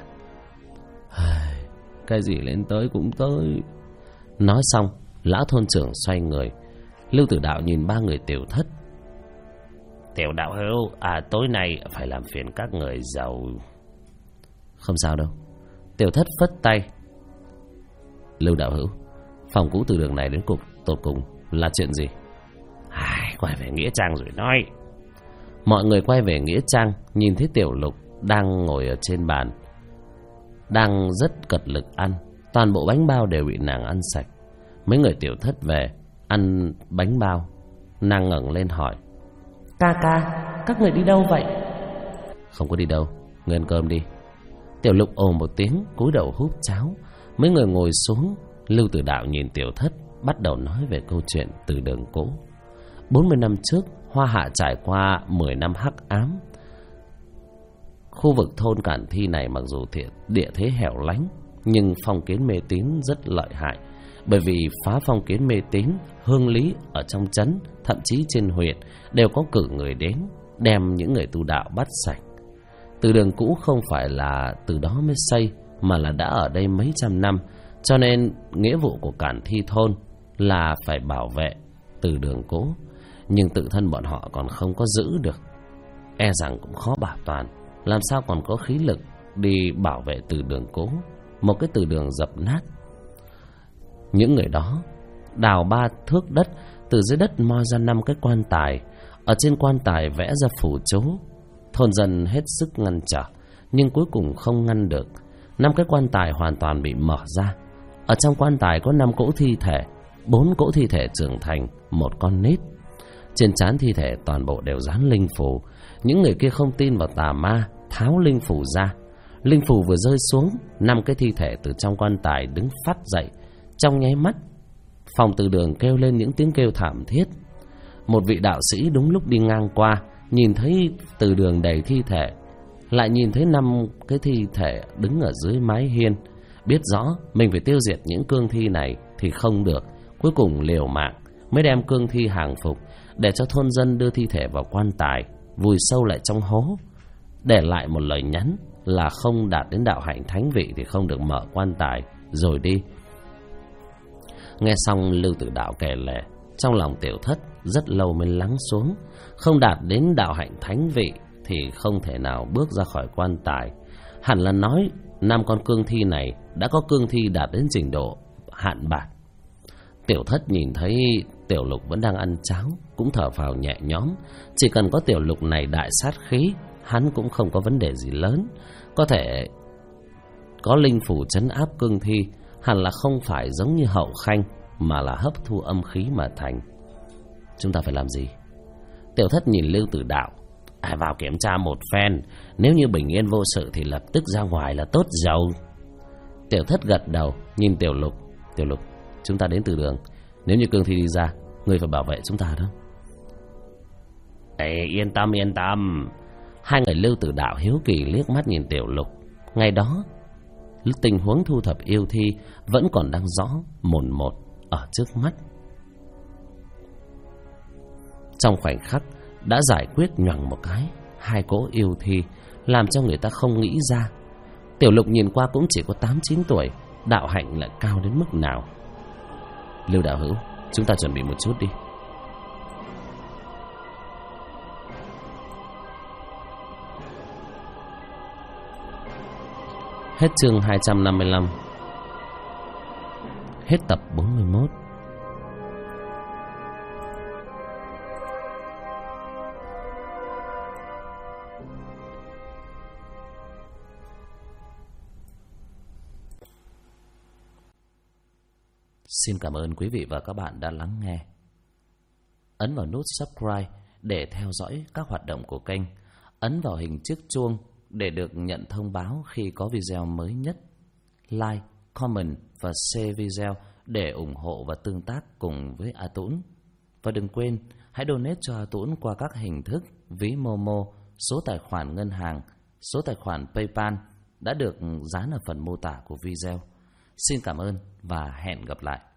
Cái gì lên tới cũng tới. Nói xong lão thôn trưởng xoay người. Lưu Tử Đạo nhìn 3 người Tiểu Thất. Tiểu đạo hữu, tối nay phải làm phiền các người giàu. Không sao đâu. Tiểu Thất phất tay. Lưu đạo hữu, phòng cũ từ đường này đến tột cùng là chuyện gì? Quay về nghĩa trang rồi nói. Mọi người quay về nghĩa trang, nhìn thấy Tiểu Lục đang ngồi ở trên bàn, đang rất cật lực ăn. Toàn bộ bánh bao đều bị nàng ăn sạch. Mấy người Tiểu Thất về ăn bánh bao. Nàng ngẩng lên hỏi. Ca, các người đi đâu vậy? Không có đi đâu, ngươi ăn cơm đi. Tiểu Lục ồ một tiếng, cúi đầu húp cháo. Mấy người ngồi xuống. Lưu Tử Đạo nhìn Tiểu Thất, bắt đầu nói về câu chuyện từ đường cũ. 40 năm trước, Hoa Hạ trải qua 10 năm hắc ám. Khu vực thôn Cản Thi này mặc dù địa thế hẻo lánh, nhưng phong kiến mê tín rất lợi hại. Bởi vì phá phong kiến mê tín, hương lý ở trong trấn, thậm chí trên huyện đều có cử người đến, đem những người tu đạo bắt sạch. Từ đường cũ không phải là từ đó mới xây, mà là đã ở đây mấy trăm năm. Cho nên nghĩa vụ của Cản Thi thôn là phải bảo vệ từ đường cũ. Nhưng tự thân bọn họ còn không có giữ được, e rằng cũng khó bảo toàn. Làm sao còn có khí lực đi bảo vệ từ đường cũ, một cái từ đường dập nát. Những người đó đào 3 thước đất, từ dưới đất moi ra 5 cái quan tài. Ở trên quan tài vẽ ra phù chú. Thôn dân hết sức ngăn trở, nhưng cuối cùng không ngăn được. 5 cái quan tài hoàn toàn bị mở ra. Ở trong quan tài có 5 cỗ thi thể, 4 cỗ thi thể trưởng thành, 1 con nít. Trên trán thi thể toàn bộ đều dán linh phù. Những người kia không tin vào tà ma, tháo linh phù ra. Linh phù vừa rơi xuống, 5 cái thi thể từ trong quan tài đứng phát dậy. Trong nháy mắt, phòng từ đường kêu lên những tiếng kêu thảm thiết. Một vị đạo sĩ đúng lúc đi ngang qua, nhìn thấy từ đường đầy thi thể, lại nhìn thấy 5 cái thi thể đứng ở dưới mái hiên. Biết rõ mình phải tiêu diệt những cương thi này thì không được. Cuối cùng liều mạng mới đem cương thi hàng phục, để cho thôn dân đưa thi thể vào quan tài, vùi sâu lại trong hố, để lại một lời nhắn là không đạt đến đạo hạnh thánh vị thì không được mở quan tài, rồi đi. Nghe xong Lưu Tử Đạo kể lể, trong lòng Tiểu Thất rất lâu mới lắng xuống. Không đạt đến đạo hạnh thánh vị thì không thể nào bước ra khỏi quan tài. Hẳn là nói 5 con cương thi này đã có cương thi đạt đến trình độ hạn bạc. Tiểu Thất nhìn thấy Tiểu Lục vẫn đang ăn cháo, cũng thở phào nhẹ nhõm. Chỉ cần có Tiểu Lục này đại sát khí, hắn cũng không có vấn đề gì lớn. Có thể có linh phủ trấn áp cương thi, hẳn là không phải giống như Hậu Khanh, mà là hấp thu âm khí mà thành. Chúng ta phải làm gì? Tiểu Thất nhìn Lưu Tử Đạo. Vào kiểm tra một phen, nếu như bình yên vô sự thì lập tức ra ngoài là tốt rồi. Tiểu Thất gật đầu, nhìn Tiểu Lục. Tiểu Lục, chúng ta đến từ đường, nếu như cương thi đi ra, ngươi phải bảo vệ chúng ta đó. Yên tâm. Hai người Lưu Tử Đạo hiếu kỳ liếc mắt nhìn Tiểu Lục. Ngày đó tình huống thu thập yêu thi vẫn còn đang rõ mồn một ở trước mắt. Trong khoảnh khắc đã giải quyết nhoằng một cái 2 cỗ yêu thi, làm cho người ta không nghĩ ra Tiểu Lục nhìn qua cũng chỉ có 8-9 tuổi, đạo hạnh lại cao đến mức nào. Lưu đạo hữu, chúng ta chuẩn bị một chút đi. Hết chương 255. Hết tập 41. Xin cảm ơn quý vị và các bạn đã lắng nghe. Ấn vào nút subscribe để theo dõi các hoạt động của kênh. Ấn vào hình chiếc chuông để được nhận thông báo khi có video mới nhất. Like, comment và share video để ủng hộ và tương tác cùng với A Tũng. Và đừng quên, hãy donate cho A Tũng qua các hình thức ví Momo, số tài khoản ngân hàng, số tài khoản PayPal đã được dán ở phần mô tả của video. Xin cảm ơn và hẹn gặp lại.